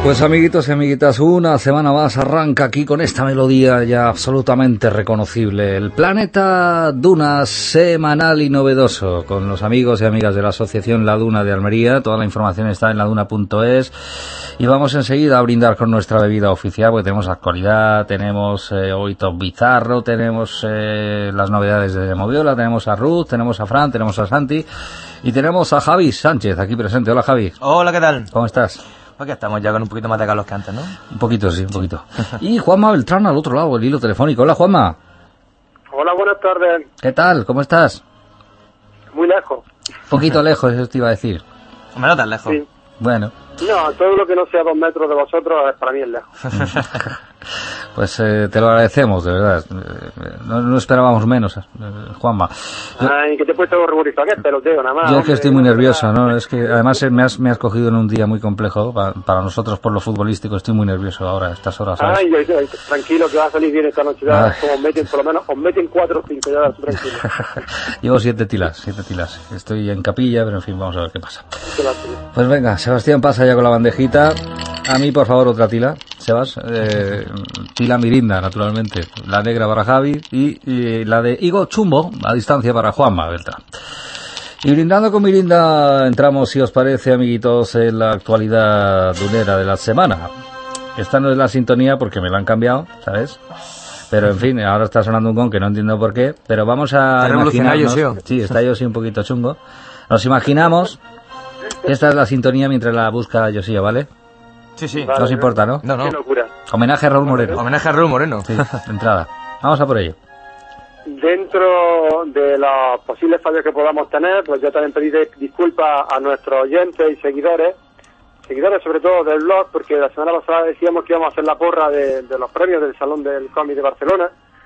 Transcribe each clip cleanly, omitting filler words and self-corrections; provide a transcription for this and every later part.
Pues amiguitos y amiguitas, una semana más arranca aquí con esta melodía ya absolutamente reconocible. El Planeta Duna semanal y novedoso, con los amigos y amigas de la Asociación La Duna de Almería. Toda la información está en laduna.es. Y vamos enseguida a brindar con nuestra bebida oficial, porque tenemos actualidad, tenemos hoy Top Bizarro, tenemos las novedades de Moviola, tenemos a Ruth, tenemos a Fran, tenemos a Santi y tenemos a Javi Sánchez aquí presente. Hola, Javi. Hola, ¿qué tal? ¿Cómo estás? Aquí estamos ya con un poquito más de calor que antes, ¿no? Un poquito, sí, un poquito. Y Juanma Beltrán al otro lado, el hilo telefónico. Hola, Juanma. Hola, buenas tardes. ¿Qué tal? ¿Cómo estás? Muy lejos. Un poquito lejos, eso te iba a decir. Me no tan lejos. Sí. Bueno. No, todo lo que no sea 2 metros de vosotros para mí es lejos. Pues te lo agradecemos, de verdad. No esperábamos menos, Juanma. Ay, que te he puesto ruborizado, que es peloteo nada más. Yo es que estoy muy nervioso, ¿no? Es que además me has cogido en un día muy complejo para nosotros por lo futbolístico. Estoy muy nervioso ahora, a estas horas, ¿sabes? Ay, tranquilo, que va a salir bien esta noche. Ya, como meten, por lo menos, os meten 4 o 5, ya, tranquilo. Llevo 7 tilas. Estoy en capilla, pero en fin, vamos a ver qué pasa. Pues venga, Sebastián pasa ya con la bandejita. A mí, por favor, otra tila, Sebas. Tila Mirinda, naturalmente. La negra para Javi y la de Higo Chumbo, a distancia para Juanma Beltrán. Y brindando con Mirinda, entramos, si os parece, amiguitos, en la actualidad dunera de la semana. Esta no es la sintonía porque me la han cambiado, ¿sabes? Pero, en fin, ahora está sonando un gong que no entiendo por qué. Pero vamos a imaginarnos... Sí, está yo sí un poquito chungo. Nos imaginamos... Esta es la sintonía mientras la busca Josío, ¿vale? Sí. Vale, no os importa, ¿no? No. Qué locura. Homenaje a Raúl Moreno. Homenaje a Raúl Moreno. Sí, de entrada. Vamos a por ello. Dentro de los posibles fallos que podamos tener, pues yo también pedí disculpas a nuestros oyentes y seguidores sobre todo del blog, porque la semana pasada decíamos que íbamos a hacer la porra de los premios del Salón del Cómic de Barcelona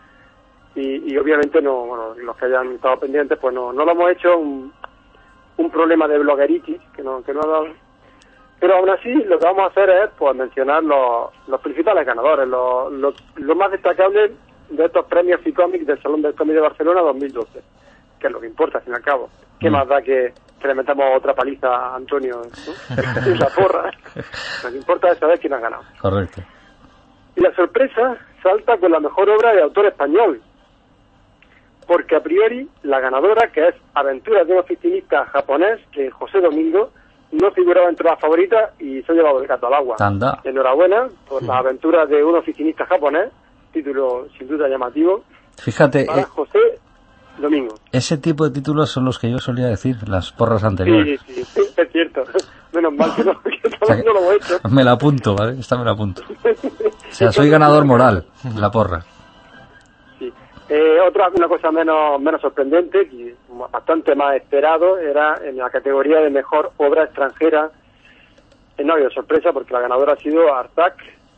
y obviamente no, bueno, los que hayan estado pendientes pues no lo hemos hecho, un problema de blogueritis que no ha dado. Pero aún así lo que vamos a hacer es pues mencionar los principales ganadores, lo más destacable de estos premios Ficomic del Salón del Cómic de Barcelona 2012, que es lo que importa al fin y al cabo. ¿Qué más da que le metamos otra paliza a Antonio, ¿no? Y la porra? Lo que importa es saber quién ha ganado. Correcto. Y la sorpresa salta con la mejor obra de autor español, porque a priori la ganadora, que es Aventuras de un oficinista japonés, que José Domingo, no figuraba entre las favoritas y se ha llevado el gato al agua. Anda. Enhorabuena por las aventuras de un oficinista japonés, título sin duda llamativo. Fíjate, para José Domingo. Ese tipo de títulos son los que yo solía decir, las porras anteriores. Sí, es cierto. Menos mal que no lo hemos hecho. Me la apunto, ¿vale? Esta me la apunto. O sea, soy ganador moral, la porra. Sí. Una cosa menos sorprendente, y bastante más esperado, era en la categoría de mejor obra extranjera. No ha habido sorpresa porque la ganadora ha sido Artak,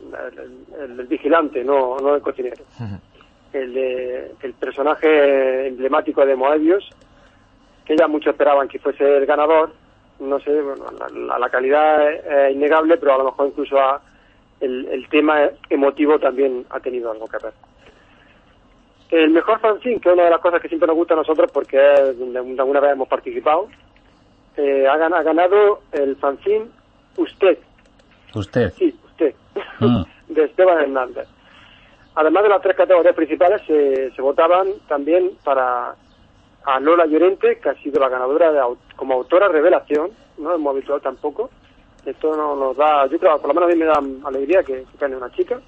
el vigilante, no el cocinero. El personaje emblemático de Moebius, que ya muchos esperaban que fuese el ganador. No sé, bueno, la calidad es innegable, pero a lo mejor incluso el tema emotivo también ha tenido algo que ver. El mejor fanzine, que es una de las cosas que siempre nos gusta a nosotros porque es donde alguna vez hemos participado, ha ganado el fanzine Usted. ¿Usted? Sí, Usted, de Esteban Hernández. Además de las 3 categorías principales, se votaban también para a Lola Llorente, que ha sido la ganadora como autora revelación, no es muy habitual tampoco. Esto no nos da, yo creo, por lo menos a mí me da alegría que gane una chica,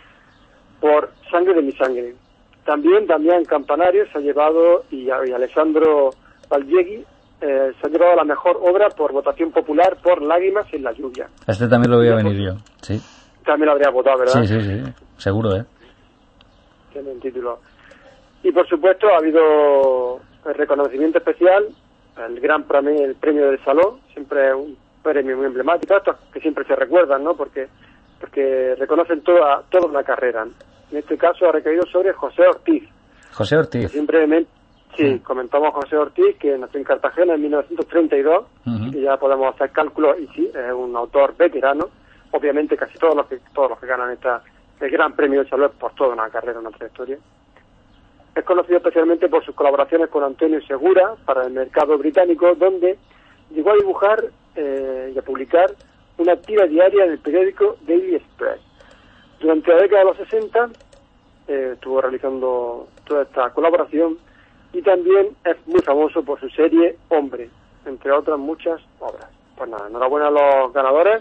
por Sangre de mi sangre. También Damián Campanario se ha llevado, y Alessandro Valdiegui, se ha llevado la mejor obra por votación popular por Lágrimas en la lluvia. Este también lo voy a venir yo, sí. También lo habría votado, ¿verdad? Sí, seguro, Tiene un título. Y por supuesto ha habido el reconocimiento especial, el premio del Salón, siempre un premio muy emblemático, estos que siempre se recuerdan, ¿no? Porque reconocen toda una carrera. En este caso ha recaído sobre José Ortiz. José Ortiz. Simplemente, sí, comentamos a José Ortiz, que nació en Cartagena en 1932, y ya podemos hacer cálculos, y sí, es un autor veterano. Obviamente casi todos los que ganan el Gran Premio del Salón por toda una carrera, una trayectoria. Es conocido especialmente por sus colaboraciones con Antonio Segura para el mercado británico, donde llegó a dibujar y a publicar una tira diaria del periódico Daily Express. Durante la década de los 60 estuvo realizando toda esta colaboración y también es muy famoso por su serie Hombre, entre otras muchas obras. Pues nada, enhorabuena a los ganadores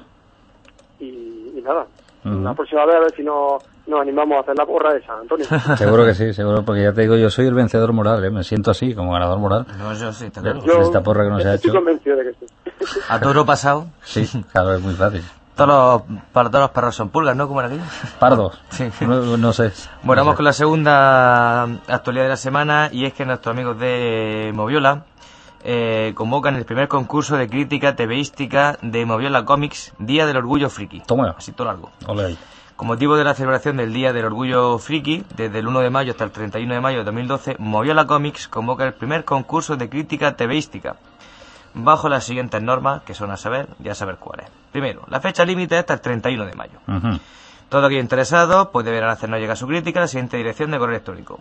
y nada, la próxima vez a ver si nos animamos a hacer la porra de San Antonio. Seguro que sí, seguro, porque ya te digo, yo soy el vencedor moral, ¿eh? Me siento así, como ganador moral. No, yo sí, está claro. De esta porra que nos ha hecho. Estoy convencido de que sí. A toro pasado. Sí, claro, es muy fácil. Para todos los perros son pulgas, ¿no? Como era aquello. Pardos. Sí. No sé. Bueno, No vamos sé. con la segunda actualidad de la semana, y es que nuestros amigos de Moviola convocan el primer concurso de crítica tebeística de Moviola Comics, Día del Orgullo Friki. Toma. Así todo largo. Ole ahí. Con motivo de la celebración del Día del Orgullo Friki, desde el 1 de mayo hasta el 31 de mayo de 2012, Moviola Comics convoca el primer concurso de crítica tebeística, bajo las siguientes normas, que son a saber cuáles. Primero, la fecha límite es hasta el 31 de mayo. Ujú. Todo aquello interesado pues deberán hacernos llegar su crítica a la siguiente dirección de correo electrónico: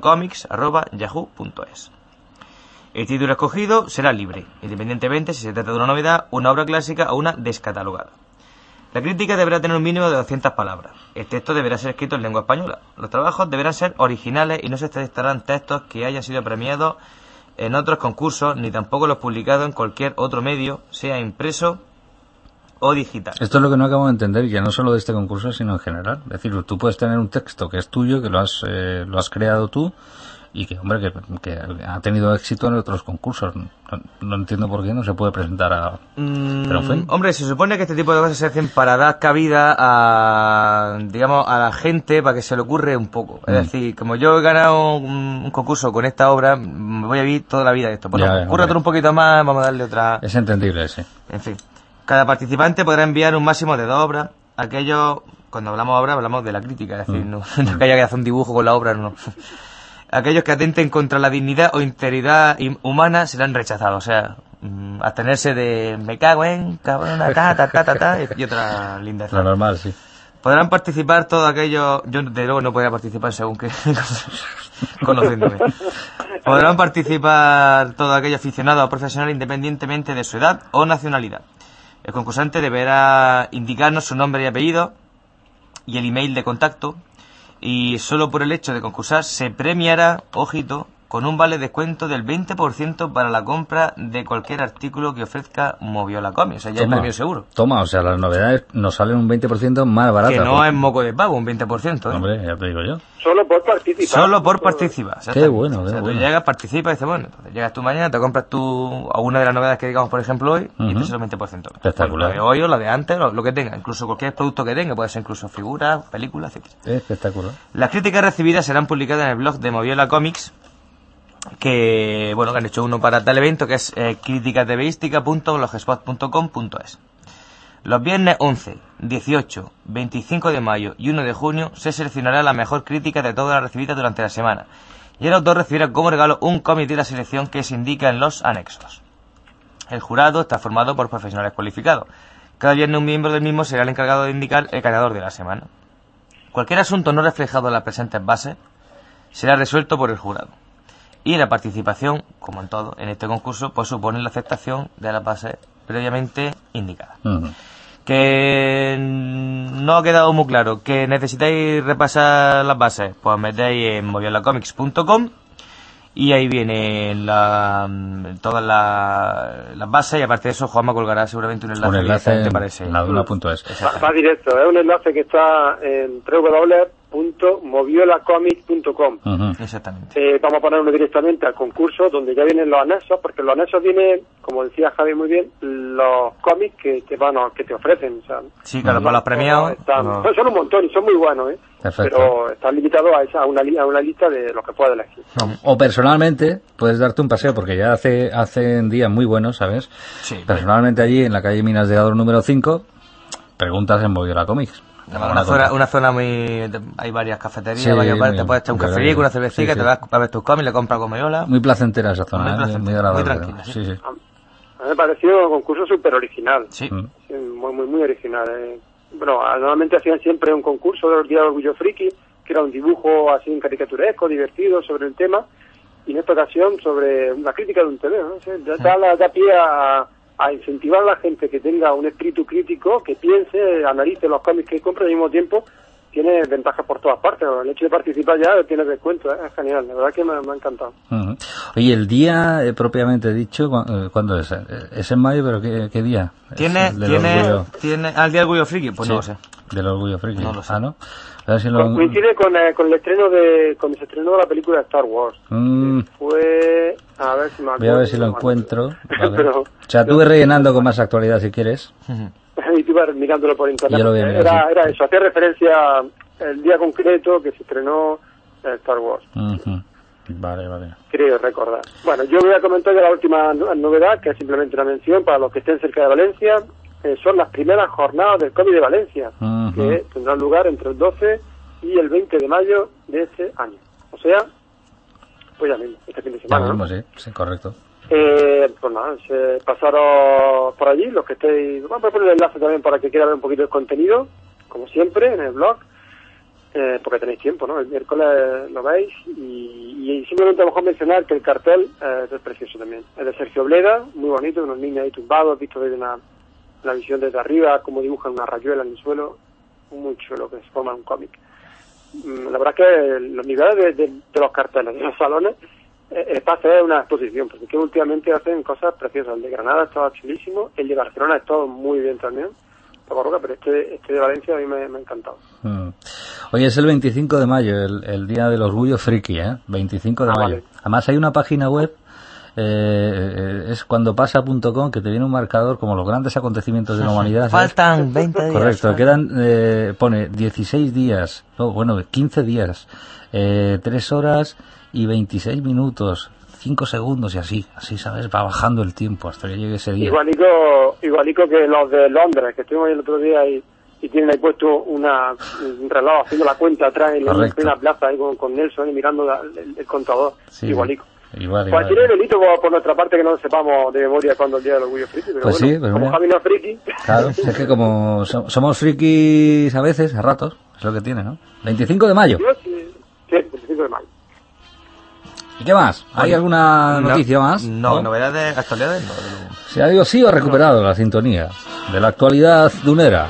moviolacomics@yahoo.es. El título escogido será libre, independientemente si se trata de una novedad, una obra clásica o una descatalogada. La crítica deberá tener un mínimo de 200 palabras. El texto deberá ser escrito en lengua española. Los trabajos deberán ser originales y no se aceptarán textos que hayan sido premiados en otros concursos, ni tampoco los publicados en cualquier otro medio, sea impreso o digital. Esto es lo que no acabo de entender, ya no solo de este concurso, sino en general. Es decir, tú puedes tener un texto que es tuyo, que lo has creado tú, y que, hombre, que ha tenido éxito en otros concursos. No entiendo por qué no se puede presentar a... Pero en fin. Hombre, se supone que este tipo de cosas se hacen para dar cabida a, digamos, a la gente, para que se le ocurre un poco. Es decir, como yo he ganado un concurso con esta obra, me voy a vivir toda la vida de esto. Bueno, ocúrrate un poquito más, vamos a darle otra... Es entendible, sí. En fin, cada participante podrá enviar un máximo de 2 obras. Aquello, cuando hablamos de obra, hablamos de la crítica, es decir, no que haya que hacer un dibujo con la obra, no. Aquellos que atenten contra la dignidad o integridad humana serán rechazados. O sea, abstenerse de me cago en, cabrona, ta, y otra linda. Lo normal, sí. Podrán participar todos aquellos... Yo, de luego, no podría participar según que... conociéndome. Podrán participar todos aquellos aficionados o profesionales independientemente de su edad o nacionalidad. El concursante deberá indicarnos su nombre y apellido y el email de contacto. Y solo por el hecho de concursar se premiará, ojito, con un vale descuento del 20% para la compra de cualquier artículo que ofrezca Moviola Comics. O sea, ya hay premio seguro. Toma, o sea, las novedades nos salen un 20% más baratas. Que no es moco de pavo, un 20%. ¿eh? Hombre, ya te digo yo. Solo por participar. Solo por participar. Qué bueno, o sea, qué tú bueno. llegas, participas y dices, bueno, entonces llegas tú mañana, te compras tú alguna de las novedades que digamos, por ejemplo, hoy, y te sale un 20%. Espectacular. Bueno, la de hoy o la de antes, lo que tenga, incluso cualquier producto que tenga, puede ser incluso figuras, películas, etc. Espectacular. Las críticas recibidas serán publicadas en el blog de Moviola Comics, que han hecho uno para tal evento, que es criticatebeística.blogspot.com.es. Los viernes 11, 18, 25 de mayo y 1 de junio se seleccionará la mejor crítica de todas las recibidas durante la semana, y el autor recibirá como regalo un cómic de la selección que se indica en los anexos. El jurado está formado por profesionales cualificados. Cada viernes un miembro del mismo será el encargado de indicar el ganador de la semana. Cualquier asunto no reflejado en las presentes bases será resuelto por el jurado. Y la participación, como en todo, en este concurso, pues supone la aceptación de las bases previamente indicadas. Que no ha quedado muy claro, que necesitáis repasar las bases, pues metéis en moviolacomics.com y ahí vienen todas las bases, y aparte de eso Juanma colgará seguramente un enlace en para ese. la duna.es. Va directo, es un enlace que está en www.moviolacomics.com. Exactamente. Vamos a ponerlo directamente al concurso, donde ya vienen los anexos, porque en los anexos vienen, como decía Javi muy bien, los cómics que te ofrecen. O sea, sí, claro, para los premiados. Son un montón y son muy buenos, ¿eh? Perfecto. Pero están limitados a una lista de los que puedes elegir. O personalmente puedes darte un paseo, porque ya hacen días muy buenos, ¿sabes? Sí. Personalmente allí en la calle Minas de Ador número 5, preguntas en Moviola Comics. Una zona muy... Hay varias cafeterías, Sí, varios bares, muy te puedes echar un café, una cervecita, te vas a ver tus cómics, le compras con Moviola. Muy placentera esa zona, muy agradable. Muy tranquila, sí. A mí me pareció un concurso súper original. Sí. Sí, muy original. Bueno, normalmente hacían siempre un concurso de los días de Orgullo Friki, que era un dibujo así en caricaturesco, divertido sobre el tema, y en esta ocasión sobre una crítica de un TV, ¿no? Da pie a a incentivar a la gente que tenga un espíritu crítico, que piense, analice los cómics que compra, y al mismo tiempo tiene ventajas por todas partes. El hecho de participar ya tiene descuento, es genial, la verdad que me ha encantado. Uh-huh. Oye, el día propiamente dicho, ¿cuándo es? ¿Es en mayo, pero qué día? ¿Tiene al Día del Orgullo Friki? Pues sí, no lo sé. Del Orgullo Friki. No lo sé. ¿No? A ver si coincide con el estreno cuando se estrenó la película de Star Wars. Fue... A ver si me acuerdo. Voy a ver si lo encuentro. Vale. Pero, o sea, tú ves rellenando con más actualidad si quieres. Y tú vas mirándolo por internet. Era eso, hacía referencia al día concreto que se estrenó Star Wars. Vale. Creo recordar. Bueno, yo voy a comentar ya la última novedad, que es simplemente una mención para los que estén cerca de Valencia. Son las primeras jornadas del cómic de Valencia, que tendrán lugar entre el 12 y el 20 de mayo de este año. O sea, pues ya mismo, este fin de semana. Ya mismo, sí, correcto. Pues nada, pasaros por allí, los que estéis... Vamos a poner el enlace también para que quiera ver un poquito el contenido, como siempre, en el blog, porque tenéis tiempo, ¿no? El miércoles lo veis, y simplemente a lo mejor mencionar que el cartel es precioso también. Es de Sergio Bleda, muy bonito, unos niños ahí tumbados, visto desde la visión desde arriba, cómo dibujan una rayuela en el suelo, muy chulo que se forma un cómic. La verdad es que los niveles de los carteles, de los salones, para hacer una exposición, porque que últimamente hacen cosas preciosas. El de Granada estaba chulísimo, el de Barcelona estaba muy bien también, pero este de Valencia a mí me ha encantado. Oye, es el 25 de mayo, el Día del Orgullo Friki, 25 de mayo. Vale. Además hay una página web, es cuandopasa.com, que te viene un marcador como los grandes acontecimientos de la humanidad. Faltan 20 días. Correcto, pone 16 días, 15 días, 3 horas y 26 minutos, 5 segundos y así, ¿sabes? Va bajando el tiempo hasta que llegue ese día. Igualico que los de Londres, que estuvimos ahí el otro día y tienen ahí puesto un reloj haciendo la cuenta atrás en la plaza ahí con Nelson y mirando el contador. Sí, igualico. Igual. Cualquier delito por nuestra parte que no sepamos de memoria cuando el Día del Orgullo Friki, pero pues bueno, sí, pero como Javi no es friki. Claro, es que como somos frikis a veces, a ratos, es lo que tiene, ¿no? 25 de mayo. Sí, 25 de mayo. ¿Y qué más? ¿Hay alguna noticia más? No, novedades, actualidades no. Se ha ido sí o ha recuperado la sintonía de la actualidad dunera.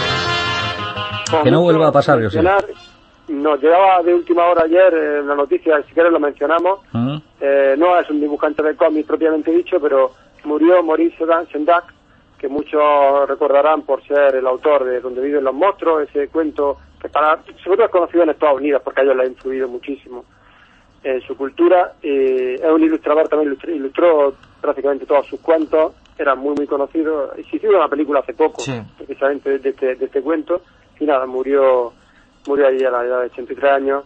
Que no vuelva a pasar, yo sé. Nos llegaba de última hora ayer una noticia, si quieres lo mencionamos. No es un dibujante de cómics propiamente dicho, pero murió Maurice Sendak, que muchos recordarán por ser el autor de Donde viven los monstruos, ese cuento que sobre todo es conocido en Estados Unidos porque a ellos le ha influido muchísimo en su cultura. Es un ilustrador, también ilustró prácticamente todos sus cuentos, era muy muy conocido, y se hizo una película hace poco, precisamente de este cuento, y nada, murió ahí a la edad de 83 años,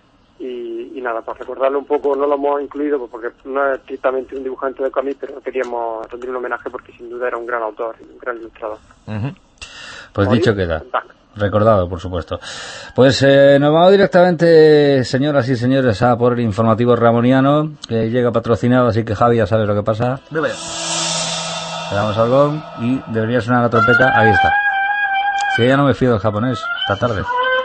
y nada, para recordarlo un poco, no lo hemos incluido porque no es estrictamente un dibujante de cómics, pero queríamos rendir un homenaje porque sin duda era un gran autor, un gran ilustrador. Pues dicho queda. Recordado, por supuesto. Pues nos vamos directamente, señoras y señores, a por el informativo ramoniano, que llega patrocinado, así que Javi ya sabe lo que pasa. Le damos al gong y debería sonar la trompeta. Ahí está. Si ya no me fío del japonés, esta tarde.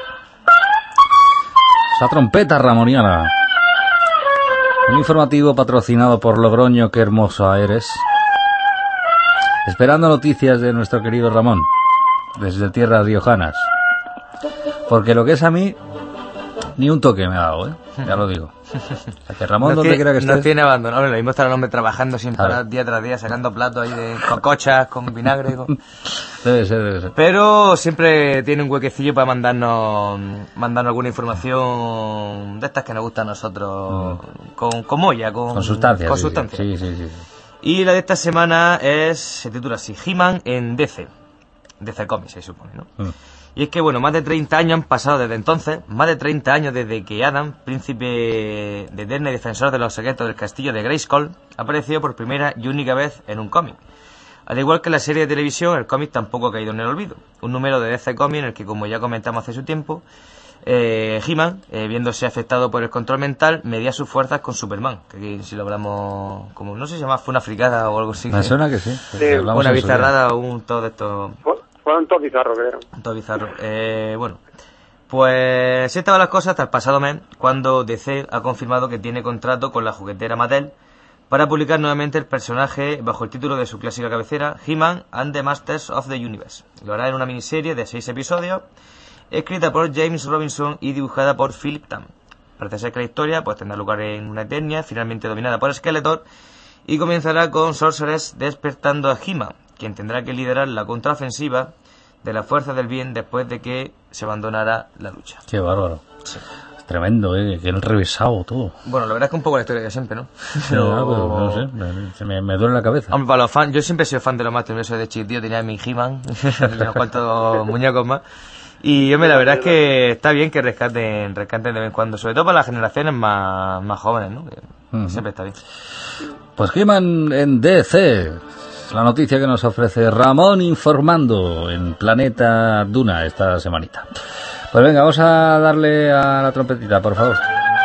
Esa trompeta ramoniana. Un informativo patrocinado por Logroño, qué hermoso eres. Esperando noticias de nuestro querido Ramón, desde tierras riojanas. Porque lo que es a mí, ni un toque me ha dado, ya lo digo. O sea, que Ramón, donde quiera que estés... Nos tiene abandonado, lo mismo está el hombre trabajando sin parar día tras día, sacando platos ahí de cocochas, con vinagre. Debe ser. Pero siempre tiene un huequecillo para mandarnos alguna información de estas que nos gustan a nosotros, con molla, con sustancias. Con sustancias. Sí. Y la de esta semana se titula así, He-Man en DC Comics, se supone, ¿no? Y es que, bueno, más de 30 años han pasado desde entonces, más de 30 años desde que Adam, príncipe de Eterna y defensor de los secretos del castillo de Grayskull, ha aparecido por primera y única vez en un cómic. Al igual que la serie de televisión, el cómic tampoco ha caído en el olvido. Un número de DC Comics en el que, como ya comentamos hace su tiempo, He-Man, viéndose afectado por el control mental, medía sus fuerzas con Superman, que aquí si lo hablamos como, no sé si se llama, fue una fricada o algo así. Me suena que sí. Una bizarrada o un todo esto... Fue un todo bizarro, creo. Un todo bizarro. Bueno, pues así estaban las cosas hasta el pasado mes, cuando DC ha confirmado que tiene contrato con la juguetera Mattel para publicar nuevamente el personaje bajo el título de su clásica cabecera, He-Man and the Masters of the Universe. Lo hará en una miniserie de 6 episodios, escrita por James Robinson y dibujada por Philip Tan. Parece ser que la historia pues tendrá lugar en una Eternia, finalmente dominada por Skeletor, y comenzará con Sorceress despertando a He-Man, quien tendrá que liderar la contraofensiva de la fuerza del bien después de que se abandonara la lucha. Qué bárbaro. Sí. Es tremendo, que han revisado todo. Bueno, la verdad es que un poco la historia de siempre, ¿no? Pero no sé, me duele la cabeza. Hombre, para los fans, yo siempre he sido fan de los Masters de chiquitillo, tenía mi He-Man, unos cuantos muñecos más. Y hombre, la verdad es que está bien que rescaten de vez en cuando, sobre todo para las generaciones más jóvenes, ¿no? Que siempre está bien. Pues He-Man en DC, la noticia que nos ofrece Ramón informando en Planeta Duna esta semanita. Pues venga, vamos a darle a la trompetita, por favor.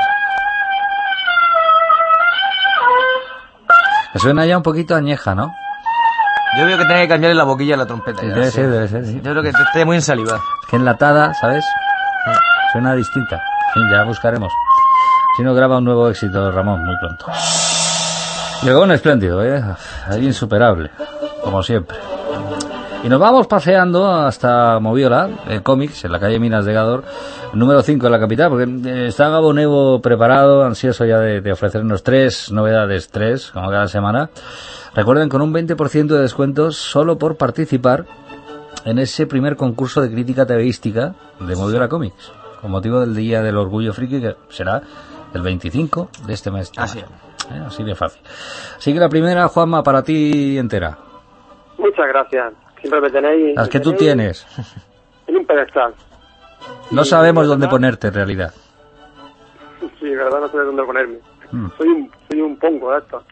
Me suena ya un poquito añeja, ¿no? Yo veo que tiene que cambiarle la boquilla a la trompeta. Ya, debe ser, sí. Yo creo que esté muy ensalivada. Es que enlatada, ¿sabes? Suena distinta. En fin, ya buscaremos. Si no, graba un nuevo éxito, Ramón, muy pronto. Llegó un espléndido, ahí insuperable, como siempre. Y nos vamos paseando hasta Moviola, Cómics, en la calle Minas de Gador, número 5 de la capital, porque está Gabo Nevo preparado, ansioso ya de ofrecernos 3 novedades, como cada semana. Recuerden, con un 20% de descuentos solo por participar en ese primer concurso de crítica TVística de Moviola Cómics, con motivo del Día del Orgullo Friki, que será el 25 de este mes. Así de fácil. Así que la primera, Juanma, para ti entera. Muchas gracias. Siempre me tenéis... Las que tú tienes. En un pedestal. No sabemos dónde ponerte, en realidad. Sí, verdad, no sé dónde ponerme. Soy un pongo de esto.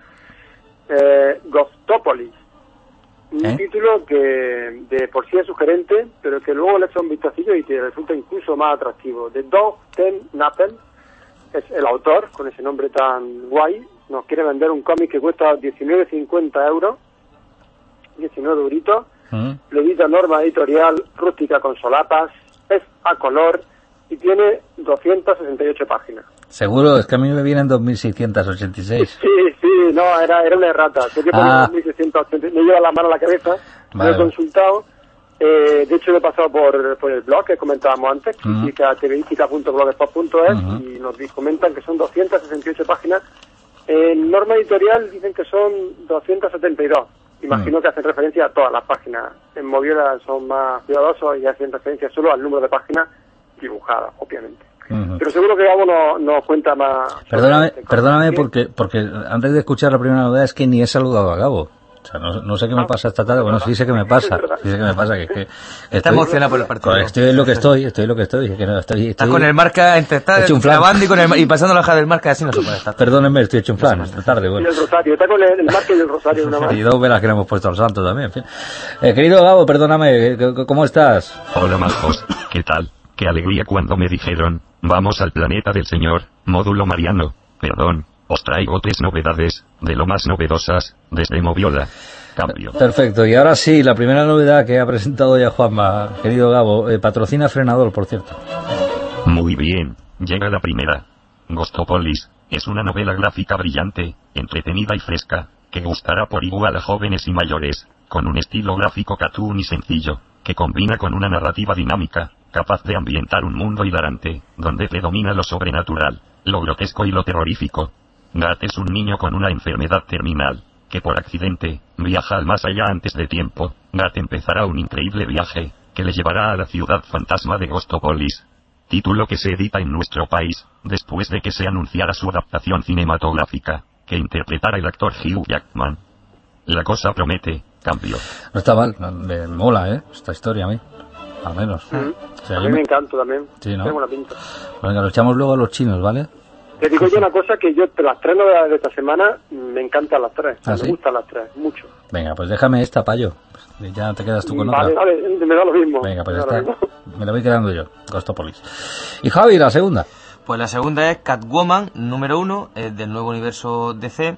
Ghostopolis. Un título que de por sí es sugerente, pero que luego le echa un vistacillo y te resulta incluso más atractivo. De Doug Nappel es el autor, con ese nombre tan guay. Nos quiere vender un cómic que cuesta 19,50 euros, 19 euritos. Lo edita Norma Editorial, rústica con solapas, es a color y tiene 268 páginas. Seguro, es que a mí me vienen 2.686. Sí, no, era una errata. Sé que ponía 2.686, me lleva la mano a la cabeza, vale. Lo he consultado. De hecho, lo he pasado por el blog que comentábamos antes, tvística.blogspot.es, y nos comentan que son 268 páginas. En Norma Editorial dicen que son 272. Imagino que hacen referencia a todas las páginas. En Moviola son más cuidadosos y hacen referencia solo al número de páginas dibujadas, obviamente. Pero seguro que Gabo nos cuenta más. Perdóname porque antes de escuchar la primera novedad es que ni he saludado a Gabo. O sea, no sé qué me pasa esta tarde. Bueno, sí sé que me pasa. Que está emocionado por el partido. Estoy en lo que estoy. Estás con el marca entre grabando y pasando la hoja del marca, así no se puede estar. Perdónenme, estoy hecho un plan esta tarde. Bueno. Y el rosario, está con el marca y el rosario una más. Y 2 velas que le hemos puesto al santo también, en fin. Querido Gabo, perdóname, ¿cómo estás? Hola, majos, ¿qué tal? Qué alegría cuando me dijeron, vamos al planeta del Señor, módulo Mariano. Perdón, os traigo 3 novedades, de lo más novedosas, desde Moviola. Cambio. Perfecto, y ahora sí, la primera novedad que ha presentado ya Juanma, querido Gabo, patrocina Frenador, por cierto. Muy bien, llega la primera. Ghostopolis, es una novela gráfica brillante, entretenida y fresca, que gustará por igual a jóvenes y mayores, con un estilo gráfico cartoon y sencillo, que combina con una narrativa dinámica, capaz de ambientar un mundo hilarante, donde predomina lo sobrenatural, lo grotesco y lo terrorífico. Gat es un niño con una enfermedad terminal, que por accidente, viaja al más allá antes de tiempo. Gat empezará un increíble viaje, que le llevará a la ciudad fantasma de Ghostopolis. Título que se edita en nuestro país, después de que se anunciara su adaptación cinematográfica, que interpretara el actor Hugh Jackman. La cosa promete, cambio. No está mal, me mola, esta historia a mí. Al menos. O sea, a mí me encanta también. Sí, ¿no? Tengo la pinta. Venga, lo echamos luego a los chinos, ¿vale? Te digo yo una cosa, que yo de las 3 novedades de esta semana me encantan las 3. ¿Ah, me sí? gustan las 3, mucho. Venga, pues déjame esta, payo. Ya te quedas tú con otra. Vale, me da lo mismo. Venga, pues ya está. Me la voy quedando yo, Ghostopolis. Y Javi, la segunda. Pues la segunda es Catwoman, número 1, del nuevo universo DC.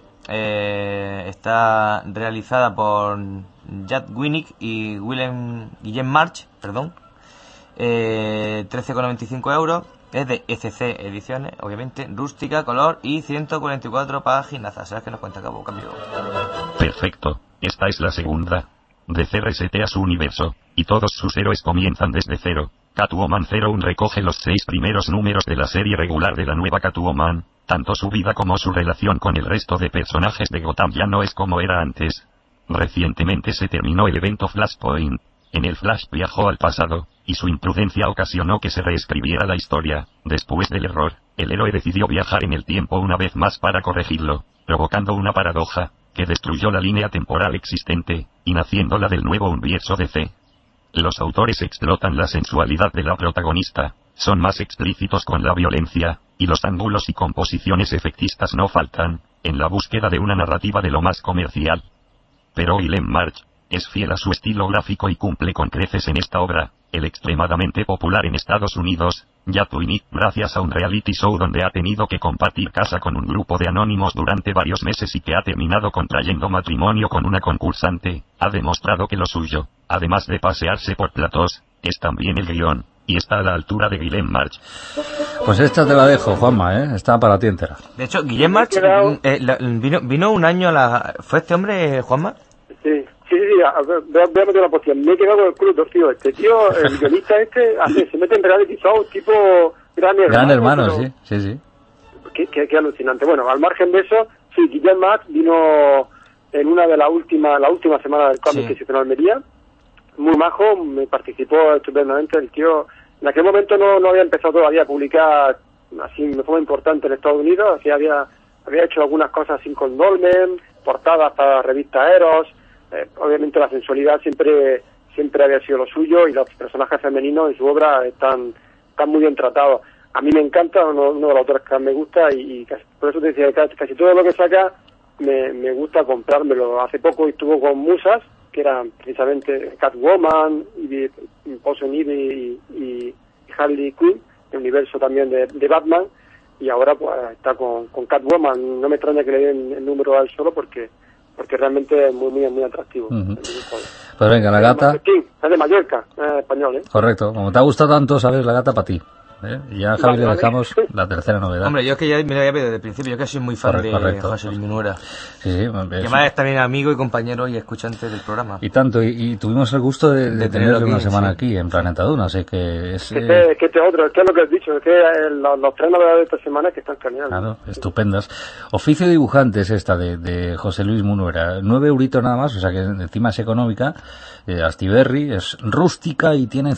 Está realizada por Jack Winnick y Guillem March, 13,95 euros. Es de ECC Ediciones, obviamente, rústica, color y 144 páginas. ¿Sabes qué nos cuenta Gabo? Cambio. Perfecto, esta es la segunda. DC resetea su universo, y todos sus héroes comienzan desde cero. Catwoman 01 recoge los 6 primeros números de la serie regular de la nueva Catwoman. Tanto su vida como su relación con el resto de personajes de Gotham ya no es como era antes. Recientemente se terminó el evento Flashpoint. En el Flash viajó al pasado, y su imprudencia ocasionó que se reescribiera la historia. Después del error, el héroe decidió viajar en el tiempo una vez más para corregirlo, provocando una paradoja, que destruyó la línea temporal existente, y naciéndola del nuevo universo DC. Los autores explotan la sensualidad de la protagonista, son más explícitos con la violencia, y los ángulos y composiciones efectistas no faltan, en la búsqueda de una narrativa de lo más comercial. Pero Guillem March es fiel a su estilo gráfico y cumple con creces en esta obra, el extremadamente popular en Estados Unidos, ya Twinny, gracias a un reality show donde ha tenido que compartir casa con un grupo de anónimos durante varios meses y que ha terminado contrayendo matrimonio con una concursante, ha demostrado que lo suyo, además de pasearse por platós, es también el guión, y está a la altura de Guillem March. Pues esta te la dejo, Juanma, está para ti entera. De hecho, Guillem March vino un año a la... ¿Fue este hombre, Juanma? Sí, voy a meter una posición. Me he quedado con el culo torcido. Este tío, el guionista se mete en reality show tipo Gran Hermano, pero... sí. Qué alucinante. Bueno, al margen de eso, sí, Guillem March vino en una de la última semana del cómic que se hizo en Almería. Muy majo, me participó estupendamente. El tío, en aquel momento no había empezado todavía a publicar así de forma importante en Estados Unidos. Así había hecho algunas cosas sin con Dolmen, portadas para la revista Eros. Obviamente la sensualidad siempre había sido lo suyo, y los personajes femeninos en su obra están muy bien tratados. A mí me encanta, uno de los autores que más me gusta, y por eso te decía que casi todo lo que saca me gusta comprármelo. Hace poco estuvo con Musas, que eran precisamente Catwoman, Poison Ivy y Harley Quinn, el universo también de Batman, y ahora pues está con Catwoman. No me extraña que le den el número a él solo porque realmente es muy atractivo. Pues venga, La Gata. Es de Mallorca, es español, Correcto, como te ha gustado tanto, sabes, La Gata para ti. Y ya, Javi, le dejamos la tercera novedad. Hombre, yo es que ya me lo había pedido desde el principio, yo que soy muy fan de José Luis Munuera. Sí, que además es también amigo y compañero y escuchante del programa. Y tanto, y tuvimos el gusto de tenerlo una semana aquí en Planeta Duna, así que es... que es lo que has dicho, es que los 3 novedades de esta semana que están geniales. Claro, estupendas. Oficio dibujante es esta de José Luis Munuera, 9 euritos nada más, o sea que encima es económica. Astiberri, es rústica y tiene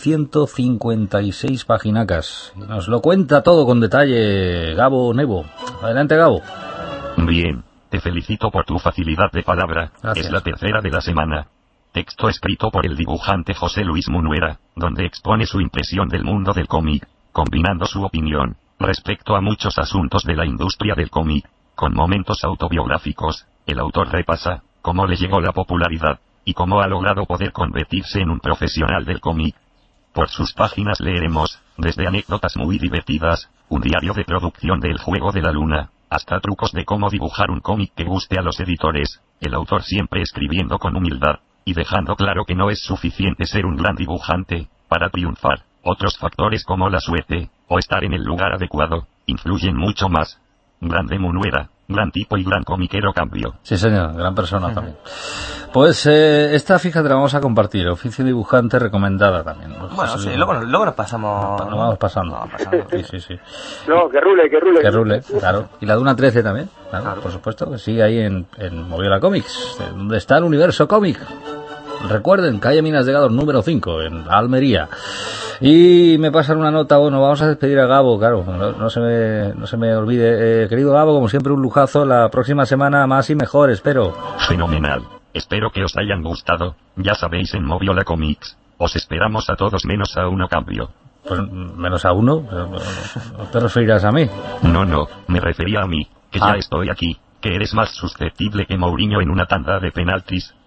156 paginacas. Y nos lo cuenta todo con detalle Gabo Nebo. Adelante, Gabo. Bien, te felicito por tu facilidad de palabra. Gracias. Es la tercera de la semana. Texto escrito por el dibujante José Luis Munuera, donde expone su impresión del mundo del cómic, combinando su opinión respecto a muchos asuntos de la industria del cómic, con momentos autobiográficos. El autor repasa cómo le llegó la popularidad, y cómo ha logrado poder convertirse en un profesional del cómic. Por sus páginas leeremos, desde anécdotas muy divertidas, un diario de producción de El Juego de la Luna, hasta trucos de cómo dibujar un cómic que guste a los editores, el autor siempre escribiendo con humildad, y dejando claro que no es suficiente ser un gran dibujante para triunfar. Otros factores como la suerte, o estar en el lugar adecuado, influyen mucho más. Grande Munuera, gran tipo y gran comiquero cambio. Sí, señor, gran persona también. Pues esta, fíjate, la vamos a compartir. Oficio dibujante recomendada también. Bueno, sí, luego nos pasamos. Nos vamos pasando. Sí. No, que rule. Claro. Y la Duna 13 también, claro. Por supuesto, que sigue ahí en Moviola Comics, donde está el universo cómic. Recuerden, calle Minas de Gador número 5, en Almería. Y me pasan una nota, bueno, vamos a despedir a Gabo, claro, no se me olvide. Querido Gabo, como siempre, un lujazo. La próxima semana más y mejor, espero. Fenomenal. Espero que os hayan gustado. Ya sabéis, en Moviola Comics os esperamos a todos menos a uno cambio. Pues menos a uno, ¿no te referirás a mí? No, me refería a mí, que ya estoy aquí, que eres más susceptible que Mourinho en una tanda de penaltis,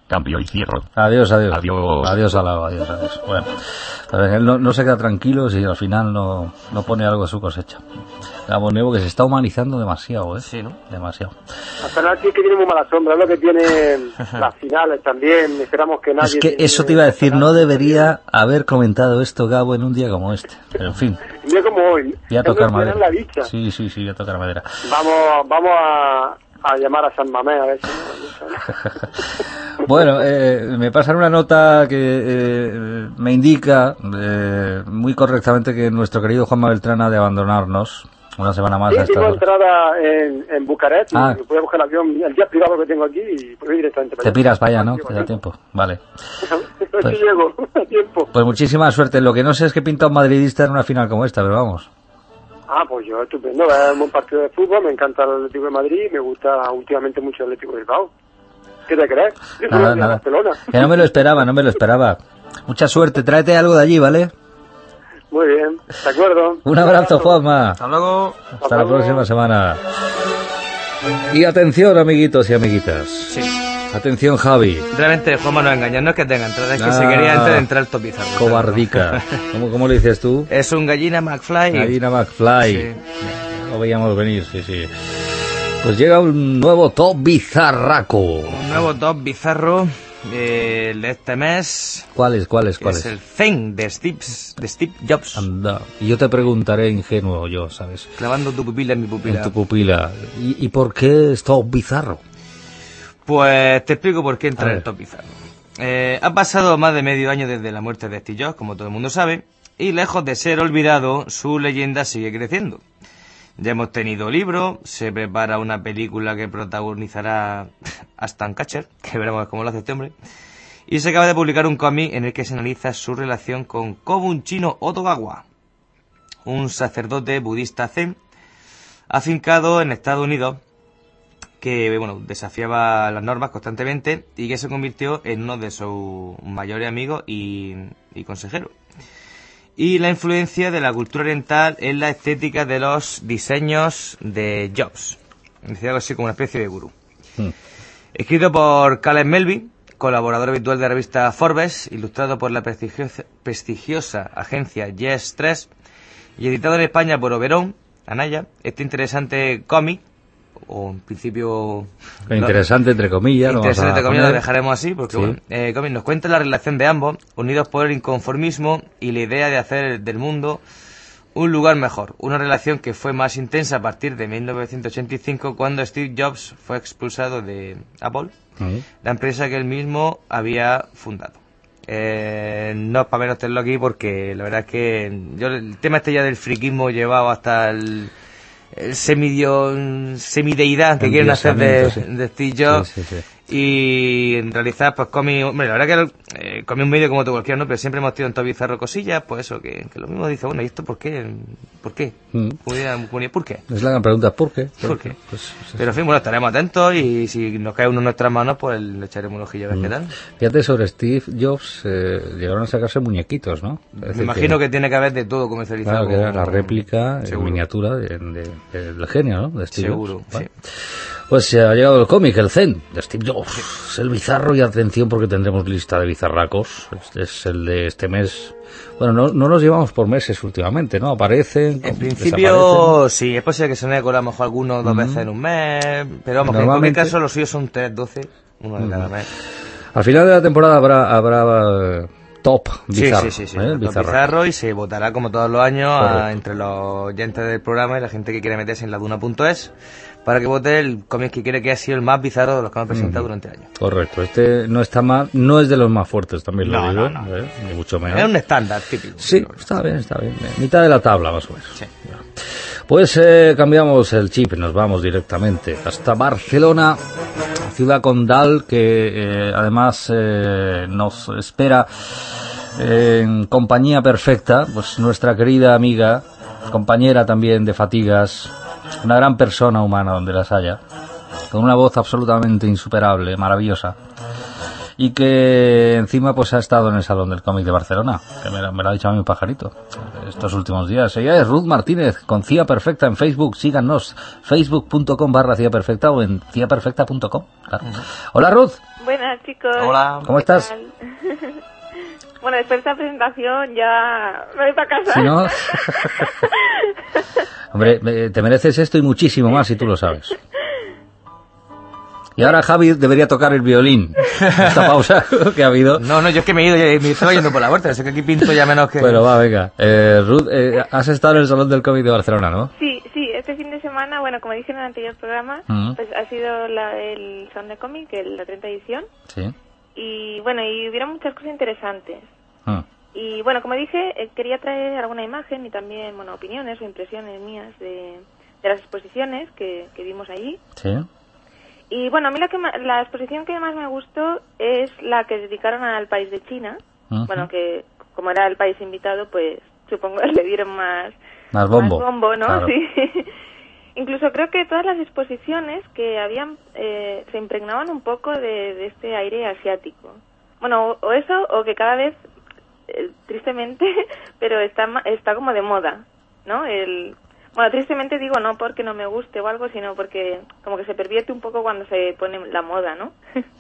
Cambio y cierro. Adiós. Adiós. Adiós, Alao, adiós. Bueno, a ver, él no se queda tranquilo si al final no pone algo de su cosecha. Gabo Nuevo, que se está humanizando demasiado, ¿eh? Sí, ¿no? Al Demasiado. final sí que tiene muy mala sombra, es lo que tiene las finales también, esperamos que nadie... Es que eso te iba a decir, no debería haber comentado esto Gabo en un día como este, pero en fin. Un día como hoy, Voy a tocar madera. la dicha. Sí, voy a tocar madera. Vamos a llamar a San Mamés a ver si... Bueno, me pasan una nota que me indica muy correctamente que nuestro querido Juanma Beltrán ha de abandonarnos una semana más. Sí, tengo entrada en Bucarest y voy a coger el avión, el jet privado que tengo aquí y voy directamente para allá. Te piras para allá, ¿no? Te da tiempo. Vale. Pues, llego a tiempo. Pues muchísima suerte. Lo que no sé es que pinta un madridista en una final como esta, pero vamos. Pues yo, estupendo. Es un buen partido de fútbol, me encanta el Atlético de Madrid y me gusta últimamente mucho el Atlético de Bilbao. ¿Qué te crees? Yo soy de Barcelona. Que no me lo esperaba. Mucha suerte. Tráete algo de allí, ¿vale? Muy bien, de acuerdo. Un abrazo, Juanma. Hasta luego. Hasta la próxima semana. Y atención, amiguitos y amiguitas. Sí. Atención, Javi. Realmente Juanma no engaña, no es que tenga entrada, es que se quería antes de entrar el Top Bizarro. Cobardica. ¿Cómo le dices tú? Es un gallina McFly. Gallina McFly. Sí. Lo veíamos venir, sí. Pues llega un nuevo Top Bizarraco. Un nuevo Top Bizarro de este mes. ¿Cuál es? Es el Thing de Steve Jobs. Anda. Y yo te preguntaré, ingenuo yo, ¿sabes? Clavando tu pupila en mi pupila. En tu pupila. ¿Y por qué es Top Bizarro? Pues te explico por qué entra en el Top Bizarro. Ha pasado más de medio año desde la muerte de Steve Jobs, como todo el mundo sabe, y lejos de ser olvidado, su leyenda sigue creciendo. Ya hemos tenido libro, se prepara una película que protagonizará Ashton Kutcher, que veremos cómo lo hace este hombre, y se acaba de publicar un cómic en el que se analiza su relación con Kobun Chino Otogawa, un sacerdote budista zen afincado en Estados Unidos que desafiaba las normas constantemente y que se convirtió en uno de sus mayores amigos y consejeros. Y la influencia de la cultura oriental en la estética de los diseños de Jobs. Decía algo así como una especie de gurú. Escrito por Caleb Melby, colaborador habitual de la revista Forbes, ilustrado por la prestigiosa agencia Yes 3 y editado en España por Oberón, Anaya, este interesante cómic, o en principio... Interesante, entre comillas. Interesante, entre comillas, lo dejaremos así, porque cómic nos cuenta la relación de ambos, unidos por el inconformismo y la idea de hacer del mundo un lugar mejor. Una relación que fue más intensa a partir de 1985, cuando Steve Jobs fue expulsado de Apple, la empresa que él mismo había fundado. No es para menos tenerlo aquí, porque la verdad es que el tema este ya del friquismo llevado hasta el semideidad que quieren hacer de Steve Jobs. Sí. Y en realidad pues cómic, la verdad que cómic un medio como todo cualquiera, ¿no? Pero siempre hemos tenido en Top Bizarro cosillas, pues eso, que lo mismo dice, ¿y esto por qué? ¿Por qué? ¿Por qué? Es la gran pregunta, ¿por qué? ¿Por qué? Pues, pero en fin, estaremos atentos y si nos cae uno en nuestras manos, pues le echaremos un ojillo a ver qué tal. Fíjate, sobre Steve Jobs llegaron a sacarse muñequitos, ¿no? Me imagino que tiene que haber de todo comercializado. Claro, que era la réplica en miniatura del genio, ¿no? De Steve Seguro, Jobs. Vale. Pues ha llegado el cómic, el Zen, de Steve Jobs, el bizarro, y atención porque tendremos lista de bizarracos. Este es el de este mes. Bueno, no nos llevamos por meses últimamente, ¿no? Aparecen, en principio sí, es posible que se me cola a lo mejor alguno 2 veces en un mes, pero vamos, que en cualquier caso los suyos son 3, 12, uno de cada mes. Al final de la temporada habrá top bizarro. Sí. Top bizarro, y se votará como todos los años entre los oyentes del programa y la gente que quiere meterse en laduna.es para que vote el cómic que quiere que ha sido el más bizarro de los que hemos presentado durante el año. Correcto, este no está mal, no es de los más fuertes, también lo digo, ni mucho menos. Es un estándar típico. Sí, está bien, mitad de la tabla más o menos. Sí. Pues cambiamos el chip, nos vamos directamente hasta Barcelona, ciudad condal que además nos espera en compañía perfecta, pues nuestra querida amiga, compañera también de fatigas, una gran persona humana donde las haya, con una voz absolutamente insuperable, maravillosa, y que encima pues ha estado en el Salón del Cómic de Barcelona, que me lo ha dicho a mí un pajarito estos últimos días. Ella es Ruth Martínez, con CIA Perfecta en Facebook. Síganos, facebook.com/CIA Perfecta o en ciaperfecta.com. Claro. Hola, Ruth. Buenas, chicos. Hola. ¿Cómo estás? Bueno, después de esta presentación ya me voy para casa. ¿Sí, no? Hombre, te mereces esto y muchísimo más si tú lo sabes. Y ahora Javi debería tocar el violín. Esta pausa que ha habido. No, yo es que me he ido, me estaba yendo por la puerta. Sé que aquí pinto ya menos que... Bueno, va, venga. Ruth, has estado en el Salón del Cómic de Barcelona, ¿no? Sí, este fin de semana, bueno, como dije en el anterior programa, pues ha sido el Salón del Cómic, la 30 edición. Sí. Y bueno, y hubieron muchas cosas interesantes. Y bueno, como dije, quería traer alguna imagen y también, bueno, opiniones o impresiones mías de las exposiciones que vimos allí. Sí. Y bueno, a mí la exposición que más me gustó es la que dedicaron al país de China. Bueno, que como era el país invitado, pues supongo que le dieron más bombo, ¿no? Claro. Sí. Incluso creo que todas las exposiciones que habían se impregnaban un poco de este aire asiático. Bueno, o eso, o que cada vez, tristemente, pero está como de moda, ¿no? Bueno, tristemente digo no porque no me guste o algo, sino porque como que se pervierte un poco cuando se pone la moda, ¿no?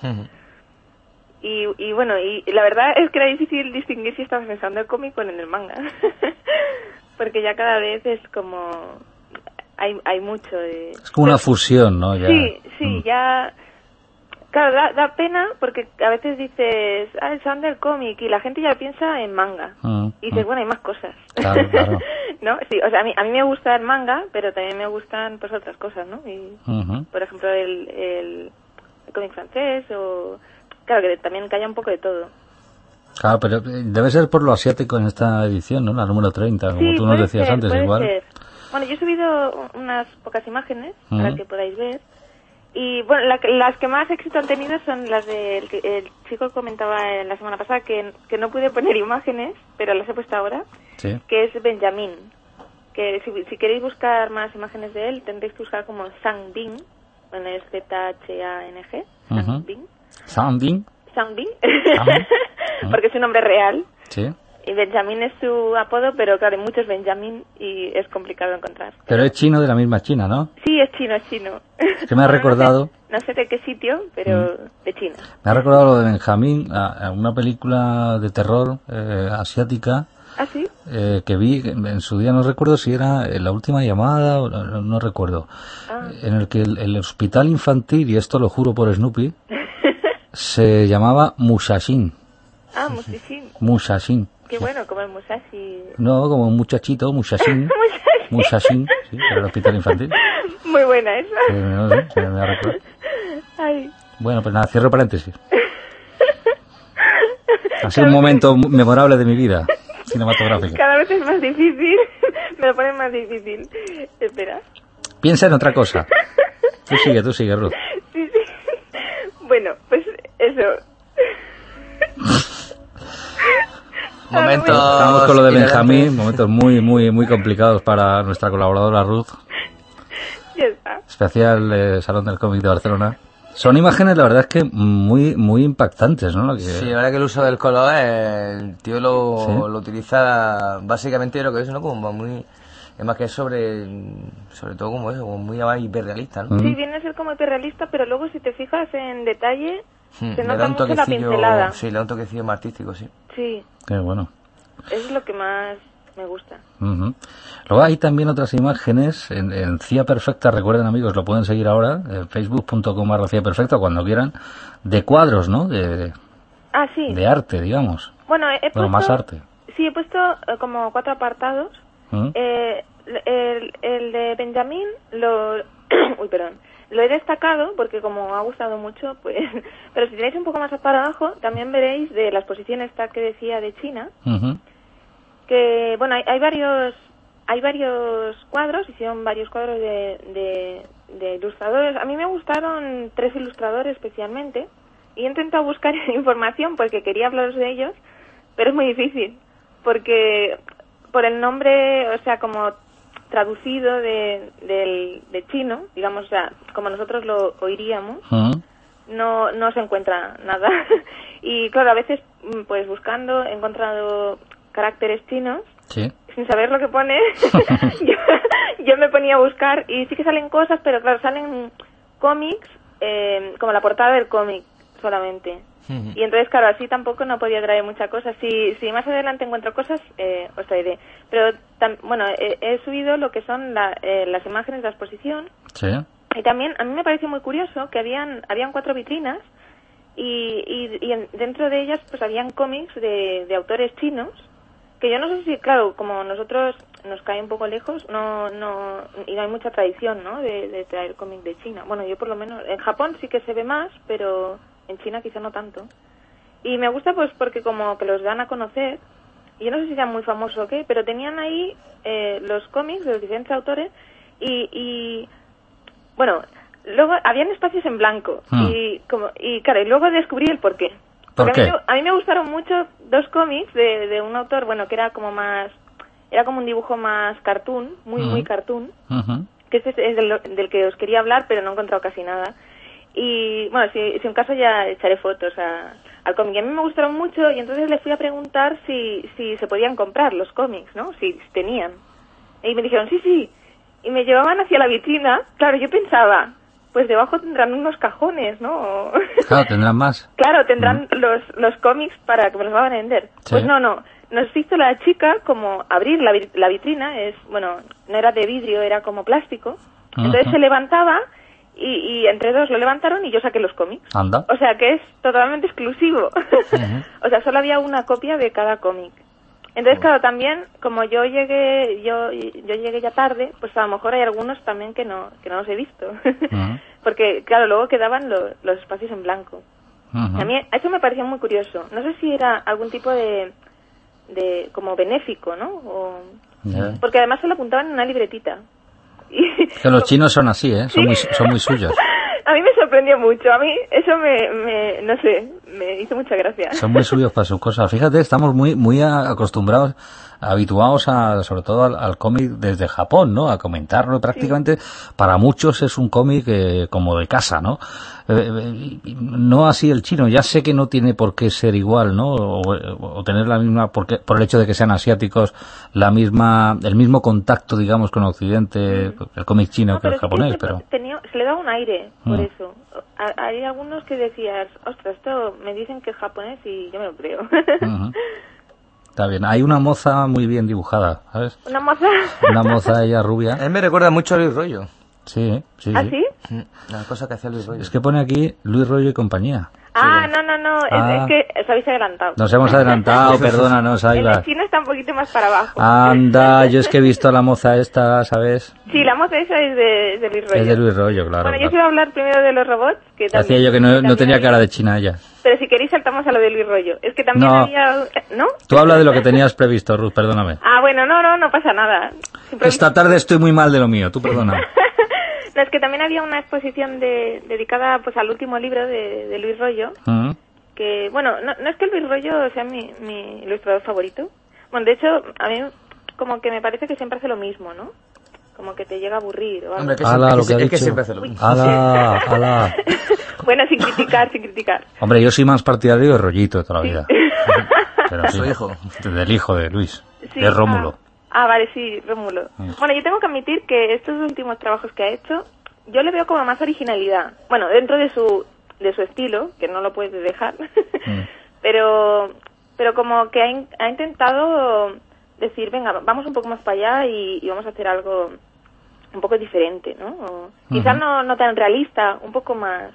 Y bueno, y la verdad es que era difícil distinguir si estabas pensando en el cómic o en el manga. Porque ya cada vez es como... Hay mucho de... Es como una fusión, ¿no? Ya. Sí, ya... Claro, da pena porque a veces dices, el Salón del Cómic, y la gente ya piensa en manga. Y dices, bueno, hay más cosas. Claro. ¿No? Sí, o sea, a mí me gusta el manga, pero también me gustan pues otras cosas, ¿no? Y, por ejemplo, el cómic francés o... Claro, que también que haya un poco de todo. Claro, pero debe ser por lo asiático en esta edición, ¿no? La número 30, como sí, tú nos decías antes, puede igual. Ser. Bueno, yo he subido unas pocas imágenes para que podáis ver. Y bueno, las que más éxito han tenido son las del el chico comentaba la semana pasada que no pude poner imágenes, pero las he puesto ahora, que es Benjamín. Que si queréis buscar más imágenes de él, tendréis que buscar como Zhang Bing, bueno, es Z-H-A-N-G, Zhang Bing. Zhang Bing. Porque es un nombre real. Sí. Y Benjamín es su apodo, pero claro, hay muchos Benjamín y es complicado encontrar. Pero es chino de la misma China, ¿no? Sí, es chino. Es que me ha recordado... No sé de qué sitio, pero de China. Me ha recordado lo de Benjamín, a una película de terror asiática. ¿Ah, sí? Que vi en su día, no recuerdo si era La Última Llamada, o no recuerdo. En el que el hospital infantil, y esto lo juro por Snoopy, se llamaba Musashin. Ah, Musashin. Musashin. Qué bueno, como el Musashi. No, como un muchachito, Musashin. Musashin, sí, era el hospital infantil. Muy buena esa. No sé, se me ha recordado. Ay. Bueno, pues nada, cierro paréntesis. Ha sido un momento memorable de mi vida cinematográfica. Cada vez es más difícil. Me lo ponen más difícil. Espera. Piensa en otra cosa. Tú sigue, Ruth. Sí. Bueno, pues eso. Estamos con lo de Benjamín, momentos muy complicados para nuestra colaboradora Ruth. Ya está. Especial Salón del Cómic de Barcelona. Son imágenes, la verdad es que muy impactantes, ¿no? Sí, la verdad que el uso del color, el tío lo utiliza básicamente lo que es, ¿no? Como muy... Es más que sobre todo como eso, como muy hiperrealista, ¿no? Sí, viene a ser como hiperrealista, pero luego si te fijas en detalle, se le nota da un mucho la toquecillo, pincelada. sí, le da un toquecillo más artístico, sí. Sí. Qué bueno. Es lo que más me gusta. Luego hay también otras imágenes en CIA Perfecta, recuerden amigos, lo pueden seguir ahora, en facebook.com/CIA Perfecta, cuando quieran, de cuadros, ¿no? Sí. De arte, digamos. Bueno, he puesto... más arte. Sí, he puesto como 4 apartados. El de Benjamín lo he destacado porque como ha gustado mucho, pues, pero si tenéis un poco más para abajo también veréis de la exposición esta que decía de China, que bueno, hay varios cuadros, hicieron varios cuadros de ilustradores. A mí me gustaron 3 ilustradores especialmente y he intentado buscar información porque quería hablaros de ellos, pero es muy difícil porque por el nombre, o sea, como traducido de chino, digamos, o sea, como nosotros lo oiríamos, no se encuentra nada. Y claro, a veces, pues buscando, he encontrado caracteres chinos, sí, sin saber lo que pone. yo me ponía a buscar y sí que salen cosas, pero claro, salen cómics, como la portada del cómic solamente. Y entonces, claro, así tampoco no podía traer muchas cosas. Si más adelante encuentro cosas, os traeré. Pero, bueno, he subido lo que son las imágenes de la exposición. Sí. Y también, a mí me pareció muy curioso que habían 4 vitrinas y dentro de ellas pues habían cómics de autores chinos, que yo no sé si, claro, como nosotros nos cae un poco lejos, y no hay mucha tradición, ¿no?, de traer cómics de China. Bueno, yo por lo menos, en Japón sí que se ve más, pero en China quizá no tanto. Y me gusta pues porque como que los dan a conocer, y yo no sé si sean muy famosos o qué, pero tenían ahí los cómics de los diferentes autores y bueno, luego habían espacios en blanco y claro, y luego descubrí el porqué. ¿Por qué? A mí me gustaron mucho 2 cómics de un autor, bueno, que era como un dibujo más cartoon, muy cartoon, que este es del que os quería hablar, pero no he encontrado casi nada. Y bueno, si un caso ya echaré fotos al cómic. A mí me gustaron mucho y entonces les fui a preguntar si se podían comprar los cómics, ¿no? Si tenían. Y me dijeron, sí. Y me llevaban hacia la vitrina. Claro, yo pensaba, pues debajo tendrán unos cajones, ¿no? Claro, tendrán más. Claro, tendrán los cómics para que me los van a vender. Sí. Pues no. Nos hizo la chica como abrir la vitrina. Bueno, no era de vidrio, era como plástico. Entonces se levantaba y entre 2 lo levantaron y yo saqué los cómics. Anda. O sea que es totalmente exclusivo. O sea, solo había una copia de cada cómic. Entonces, claro, también, como yo llegué ya tarde, pues a lo mejor hay algunos también que no los he visto. Porque, claro, luego quedaban los espacios en blanco. A mí eso me parecía muy curioso. No sé si era algún tipo de como benéfico, ¿no? Porque además se lo apuntaban en una libretita. Que los chinos son así, ¿eh? Son muy suyos. A mí me sorprendió mucho. A mí eso no sé, me hizo mucha gracia. Son muy suyos para sus cosas. Fíjate, estamos muy acostumbrados, habituados sobre todo al cómic desde Japón, ¿no? A comentarlo prácticamente. Sí. Para muchos es un cómic como de casa, ¿no? No así el chino. Ya sé que no tiene por qué ser igual, ¿no? O tener la misma, por el hecho de que sean asiáticos, el mismo contacto, digamos, con Occidente, el cómic chino que el japonés, pero se le da un aire por eso. Hay algunos que decías, ostras, esto me dicen que es japonés y yo me lo creo. Está bien. Hay una moza muy bien dibujada, ¿sabes? ¿Una moza? Una moza, ella rubia. A mí me recuerda mucho a Luis Rollo. Sí. ¿Ah, sí? La cosa que hacía Luis Rollo. Es que pone aquí Luis Rollo y compañía. Ah, no. Es que os habéis adelantado. Nos hemos adelantado, perdónanos, ahí va. El chino está un poquito más para abajo. Anda, yo es que he visto a la moza esta, ¿sabes? Sí, la moza esa es de Luis Rollo. Es de Luis Rollo, claro. Bueno, yo os iba a hablar primero de los robots. Que también, hacía yo que no tenía cara de china ella. Pero si queréis saltamos a lo de Luis Rollo. Es que también había... ¿No? Tú habla de lo que tenías previsto, Ruth, perdóname. Ah, bueno, no pasa nada. Esta tarde estoy muy mal de lo mío, tú perdóname. No, es que también había una exposición dedicada pues al último libro de Luis Rollo. Que, bueno, no es que Luis Rollo sea mi ilustrador favorito. Bueno, de hecho, a mí como que me parece que siempre hace lo mismo, ¿no? Como que te llega a aburrir o algo. Hombre, que siempre hace lo mismo. ¡Hala! Bueno, sin criticar. Hombre, yo soy más partidario de Rollito de toda la vida. Pero su hijo. Del hijo de Luis, de Rómulo. Vale, sí, Rómulo. Bueno, yo tengo que admitir que estos últimos trabajos que ha hecho, yo le veo como más originalidad. Bueno, dentro de su estilo, que no lo puedes dejar, pero como que ha intentado decir, venga, vamos un poco más para allá y vamos a hacer algo un poco diferente, ¿no? Quizás no tan realista, un poco más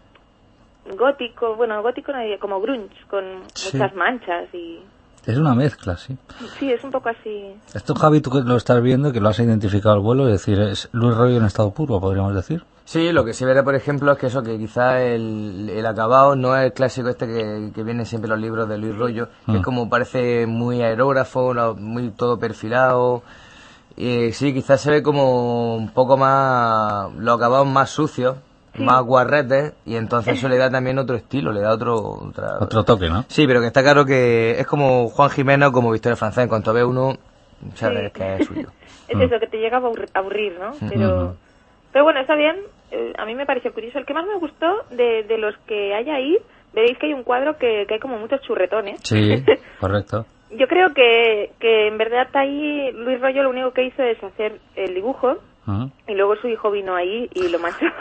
gótico, bueno, gótico no diría, como grunge, con muchas manchas y... Es una mezcla, sí. Sí, es un poco así. Esto, Javi, tú que lo estás viendo, que lo has identificado al vuelo, es decir, es Luis Rollo en estado puro, podríamos decir. Sí, lo que se verá, por ejemplo, es que eso, que quizá el acabado no es el clásico que viene siempre en los libros de Luis Rollo, que es como parece muy aerógrafo, muy todo perfilado. Sí, quizás se ve como un poco más, los acabados más sucios, más guarretes, y entonces eso le da también otro estilo, le da otro toque, ¿no? Sí, pero que está claro que es como Juan Jiménez o como Victoria Francés, en cuanto ve uno, sabes que es suyo. Es eso, que te llega a aburrir, ¿no? Pero bueno, está bien. a mí me pareció curioso. El que más me gustó de los que hay ahí, veréis que hay un cuadro que hay como muchos churretones. Sí, correcto. Yo creo que en verdad ahí Luis Royo lo único que hizo es hacer el dibujo y luego su hijo vino ahí y lo manchó.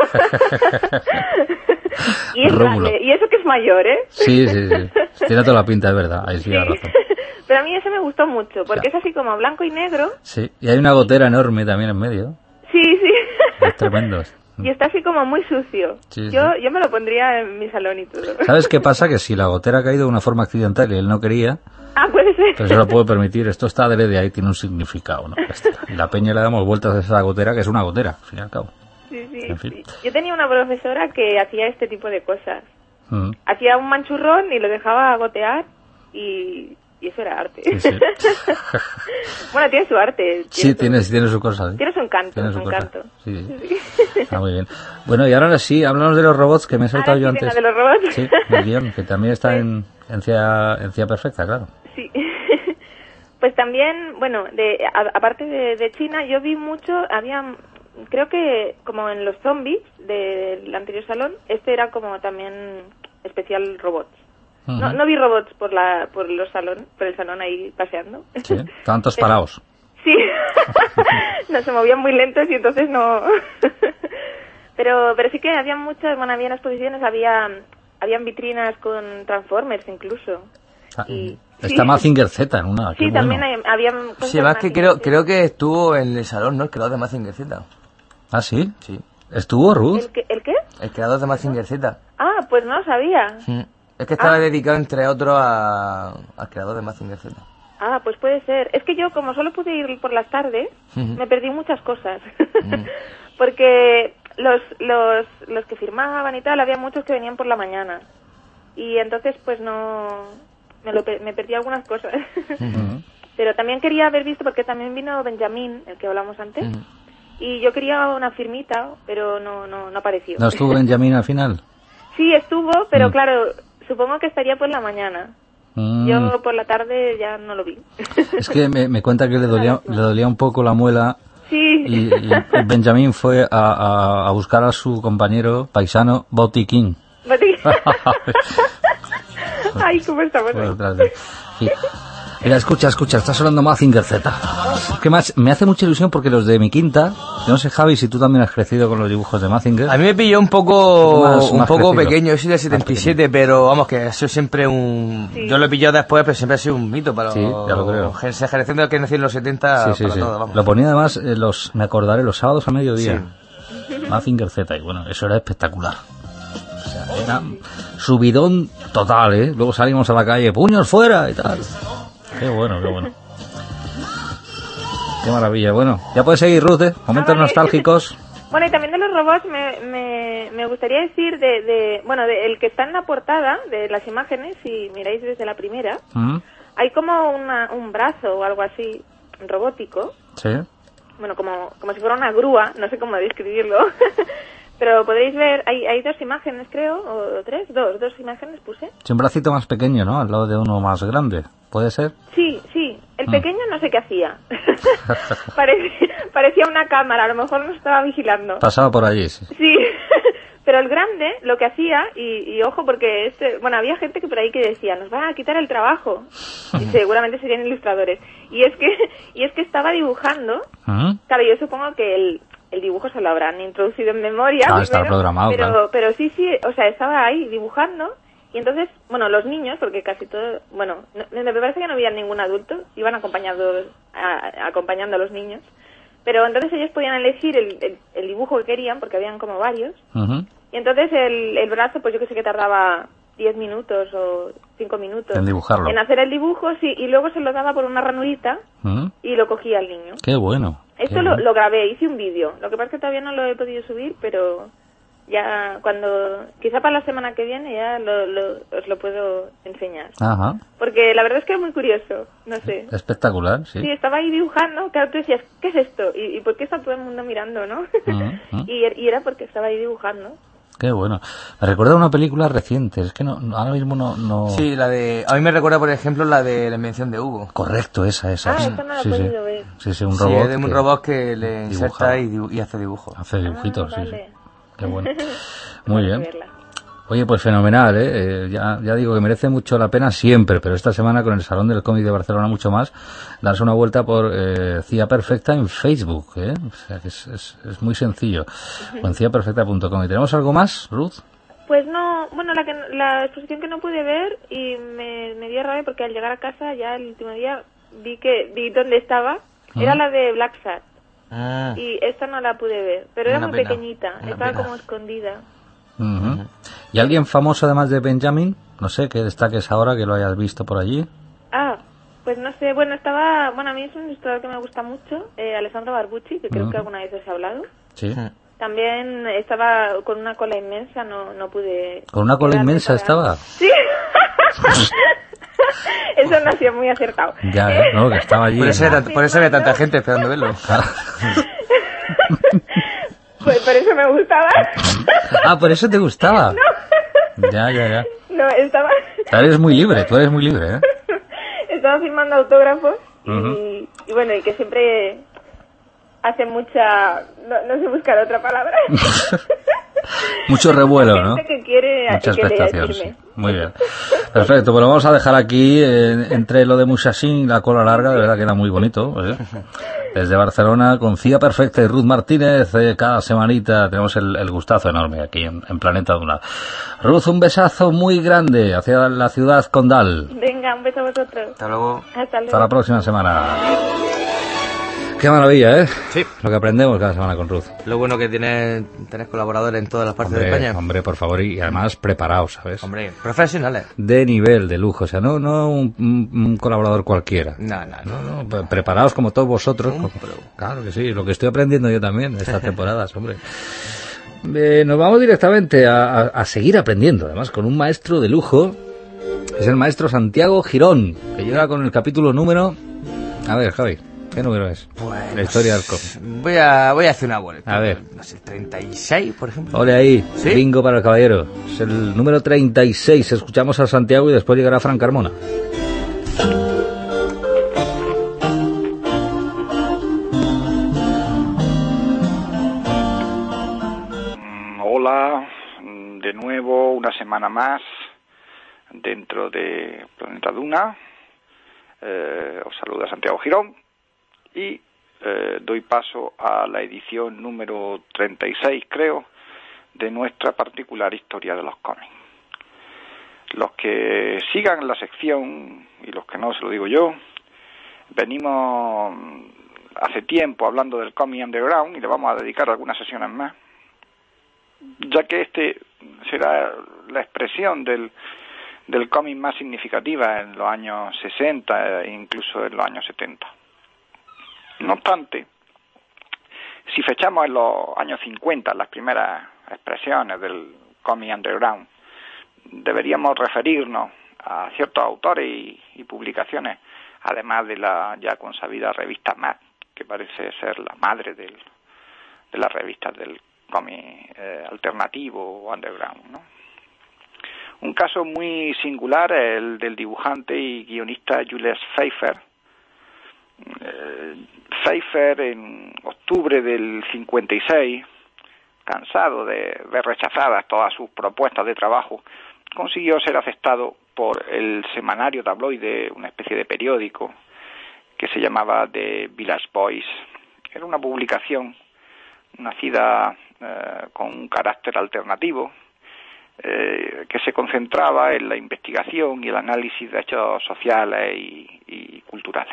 Y es grande, y eso que es mayor, ¿eh? Sí. Tiene toda la pinta, es verdad. Ahí sí, razón. Pero a mí ese me gustó mucho, porque es así como blanco y negro. Sí, y hay una gotera enorme también en medio. Sí. Es tremendo. Y está así como muy sucio. Sí, yo me lo pondría en mi salón y todo. ¿Sabes qué pasa? Que si la gotera ha caído de una forma accidental y él no quería... Puede ser. Pero se lo puede permitir. Esto está adrede ahí, tiene un significado, ¿no? Y la peña le damos vueltas a esa gotera, que es una gotera, al fin y al cabo. Sí. En fin. Yo tenía una profesora que hacía este tipo de cosas. Hacía un manchurrón y lo dejaba gotear y eso era arte. Sí. Bueno, tiene su arte. Tiene su cosa. ¿Sí? Tiene su encanto. Sí. Está muy bien. Bueno, y ahora sí, hablamos de los robots que me he saltado yo antes. ¿De los robots? Sí, el guión, que también está en CIA Perfecta, claro. Sí. Pues también, bueno, aparte de China, yo vi mucho, creo que como en los zombies del anterior salón, este era como también especial robots. No vi robots por el salón ahí paseando. Sí, estaban todos parados. Sí, no, se movían muy lentos y entonces no. pero sí que había habían exposiciones, habían vitrinas con Transformers incluso. Está Mazinger Z en una. Sí, también había. Sí, además que creo que estuvo en el salón, ¿no? El creador de Mazinger Z. ¿Ah, sí? Sí. ¿Estuvo Ruth? ¿El qué? El creador de Mazinger Z. Pues no lo sabía. Es que estaba dedicado, entre otros, al creador de Mazinger Z. Pues puede ser. Es que yo, como solo pude ir por las tardes, me perdí muchas cosas. Porque los que firmaban y tal, había muchos que venían por la mañana. Y entonces, pues no... Me perdí algunas cosas. Pero también quería haber visto, porque también vino Benjamín, el que hablamos antes. Y yo quería una firmita, pero no apareció. ¿No estuvo Benjamín al final? Sí, estuvo, pero claro, supongo que estaría por la mañana. Yo por la tarde ya no lo vi. Es que me cuenta que le dolía un poco la muela. Sí. Y Benjamín fue a buscar a su compañero paisano Botiquín. Ay, ¿cómo estamos ahí? Sí. Mira, escucha, está sonando Mazinger Z. ¿Qué más? Me hace mucha ilusión porque los de mi quinta, no sé, Javi, si tú también has crecido con los dibujos de Mazinger. A mí me pilló un poco pequeño, yo soy del 77, pero vamos, que eso es siempre Sí. Yo lo he pillado después, pero siempre ha sido un mito para sí, ya lo creo. Esa generación de que nació en los 70, sí. todo, vamos. Lo ponía además, me acordaré, los sábados a mediodía. Sí. Mazinger Z, y bueno, eso era espectacular. O sea, era subidón total, ¿eh? Luego salimos a la calle, puños fuera y tal. Qué bueno. Qué maravilla. Bueno, ya puedes seguir, Ruth, ¿eh? Momentos nostálgicos. Bueno, y también de los robots me gustaría decir el que está en la portada de las imágenes, si miráis desde la primera, hay como un brazo o algo así robótico. Sí. Bueno, como si fuera una grúa, no sé cómo describirlo. Pero podréis ver, hay dos imágenes, creo, o tres, dos imágenes puse. Sí, un bracito más pequeño, ¿no? Al lado de uno más grande, ¿puede ser? Sí. El pequeño no sé qué hacía. Parecía una cámara, a lo mejor nos estaba vigilando. Pasaba por allí, sí. Sí, pero el grande lo que hacía, y ojo, porque había gente que por ahí que decía, nos van a quitar el trabajo. Y seguramente serían ilustradores. Y es que estaba dibujando. Claro, yo supongo que el dibujo se lo habrán introducido en memoria. Está programado, pero sí, o sea, estaba ahí dibujando. Y entonces, los niños, porque casi todo, me parece que no había ningún adulto, iban acompañando a los niños. Pero entonces ellos podían elegir el dibujo que querían, porque habían como varios. Y entonces el brazo, pues yo que sé que tardaba 10 minutos o 5 minutos en dibujarlo, en hacer el dibujo, sí, y luego se lo daba por una ranurita y lo cogía el niño. Qué bueno. Esto lo grabé, hice un vídeo. Lo que pasa es que todavía no lo he podido subir, pero ya quizá para la semana que viene ya os lo puedo enseñar. Ajá. Porque la verdad es que es muy curioso, no sé. Espectacular, sí. Sí, estaba ahí dibujando, claro, tú decías, ¿qué es esto? ¿Y por qué está todo el mundo mirando, no? Y era porque estaba ahí dibujando. Qué bueno. Me recuerda una película reciente, es que ahora mismo no... Sí, a mí me recuerda, por ejemplo, la de La invención de Hugo. Correcto, esa. Esa no la he podido ver. Sí, un robot. Sí, es de un robot que le inserta y hace dibujos. Hace dibujitos, vale. Qué bueno. Muy bien. Oye, pues fenomenal, ¿eh? Ya digo que merece mucho la pena siempre, pero esta semana con el Salón del Cómic de Barcelona mucho más, darse una vuelta por CIA Perfecta en Facebook, ¿eh? O sea, que es muy sencillo. Con ciaperfecta.com. ¿Y tenemos algo más, Ruth? Pues no, bueno, la exposición que no pude ver y me dio rabia porque al llegar a casa ya el último día vi dónde estaba, era la de Black Sat. Y esta no la pude ver, pero era muy pequeñita, estaba como escondida. ¿Y alguien famoso además de Benjamin? No sé, que destaques ahora, que lo hayas visto por allí. Pues no sé, bueno, a mí es un ilustrador que me gusta mucho, Alessandro Barbucci, que creo que alguna vez os he hablado. Sí. También estaba con una cola inmensa, no pude... ¿Con una cola inmensa estaba? Sí. Eso no ha sido muy acertado. Ya, no, que estaba allí. Por eso había tanta gente esperando verlo. Pues por eso me gustaba. ¿Por eso te gustaba? No. Ya. No, estaba... Tú eres muy libre, ¿eh? Estaba firmando autógrafos y bueno, y que siempre hace mucha... No sé buscar otra palabra. Mucho revuelo, ¿no? Que quiere mucha expectación, sí. Muy bien. Perfecto, pues lo vamos a dejar aquí entre lo de Musashin y la cola larga, de verdad que era muy bonito. Desde Barcelona, con CIA Perfecta y Ruth Martínez, cada semanita tenemos el gustazo enorme aquí en Planeta Duna. Ruth, un besazo muy grande hacia la ciudad condal. Venga, un beso a vosotros. Hasta luego. Hasta la próxima semana. Qué maravilla, ¿eh? Sí. Lo que aprendemos cada semana con Ruth. Lo bueno que tenés colaboradores en todas las partes de España. Hombre, por favor, y además preparados, ¿sabes? Hombre, profesionales. De nivel, de lujo, o sea, no un colaborador cualquiera. No, preparados como todos vosotros. Claro que sí, lo que estoy aprendiendo yo también estas temporadas, hombre. Nos vamos directamente a seguir aprendiendo, además, con un maestro de lujo. Es el maestro Santiago Girón, que llega con el capítulo número... A ver, Javi. ¿Qué número es? Pues, la historia del cómic. Voy a hacer una vuelta. A ver. No sé, 36, por ejemplo. Ole ahí, ¿Sí? Bingo para el caballero. Es el número 36. Escuchamos a Santiago y después llegará Fran Carmona. Hola, de nuevo una semana más dentro de Planeta Duna. Os saluda Santiago Girón. Y doy paso a la edición número 36, creo, de nuestra particular historia de los cómics. Los que sigan la sección, y los que no, se lo digo yo, venimos hace tiempo hablando del cómic underground y le vamos a dedicar algunas sesiones más, ya que este será la expresión del cómic más significativa en los años 60 e incluso en los años 70. No obstante, si fechamos en los años 50 las primeras expresiones del cómic underground, deberíamos referirnos a ciertos autores y publicaciones, además de la ya consabida revista Mad, que parece ser la madre de las revistas del cómic alternativo o underground, ¿no? Un caso muy singular es el del dibujante y guionista Julius Pfeiffer. Pfeiffer, en octubre del 56, cansado de ver rechazadas todas sus propuestas de trabajo, consiguió ser aceptado por el semanario tabloide, una especie de periódico que se llamaba The Village Voice. Era una publicación nacida con un carácter alternativo, que se concentraba en la investigación y el análisis de hechos sociales y culturales.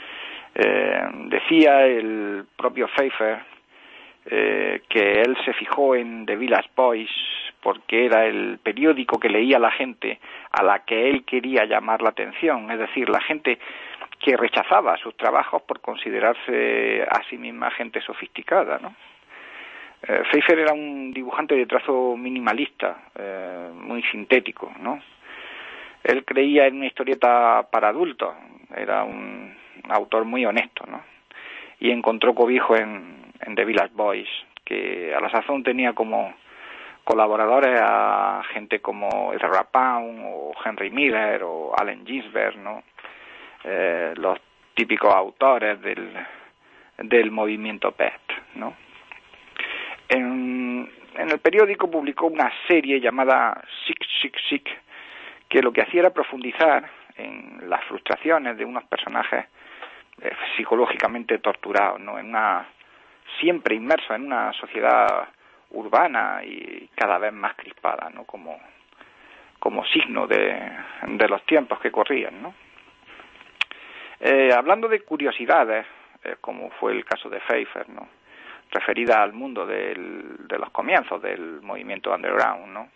Decía el propio Pfeiffer que él se fijó en The Village Voice porque era el periódico que leía la gente a la que él quería llamar la atención, es decir, la gente que rechazaba sus trabajos por considerarse a sí misma gente sofisticada, ¿no? Pfeiffer era un dibujante de trazo minimalista, muy sintético, ¿no? Él creía en una historieta para adultos, era un autor muy honesto, ¿no? Y encontró cobijo en The Village Voice, que a la sazón tenía como colaboradores a gente como Ezra Pound o Henry Miller o Allen Ginsberg, ¿no? Los típicos autores del movimiento PET, ¿no? en el periódico publicó una serie llamada Sick, Sick, Sick, que lo que hacía era profundizar en las frustraciones de unos personajes psicológicamente torturados, ¿no? Siempre inmersos en una sociedad urbana y cada vez más crispada, ¿no? Como signo de los tiempos que corrían, ¿no? Hablando de curiosidades, como fue el caso de Pfeiffer, ¿no? Referida al mundo de los comienzos del movimiento underground, ¿no?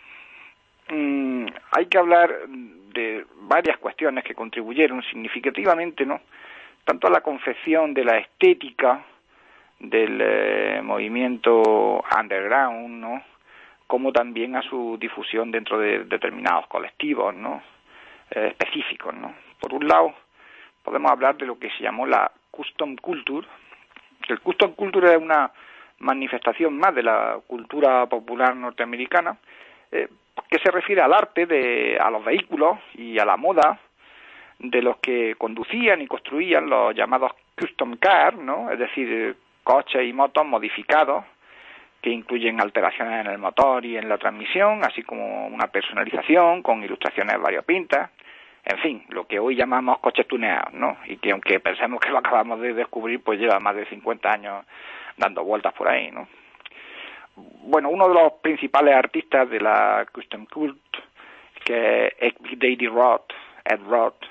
Hay que hablar de varias cuestiones que contribuyeron significativamente, ¿no? Tanto a la confección de la estética del movimiento underground, ¿no? Como también a su difusión dentro de determinados colectivos, ¿no? Específicos, ¿no? Por un lado, podemos hablar de lo que se llamó la custom culture. El custom culture es una manifestación más de la cultura popular norteamericana, que se refiere al arte, a los vehículos y a la moda de los que conducían y construían los llamados custom cars, ¿no? Es decir, coches y motos modificados que incluyen alteraciones en el motor y en la transmisión, así como una personalización con ilustraciones variopintas. En fin, lo que hoy llamamos coches tuneados, ¿no? Y que aunque pensemos que lo acabamos de descubrir, pues lleva más de 50 años dando vueltas por ahí, ¿no? Bueno, uno de los principales artistas de la custom cult, que es Ed Roth,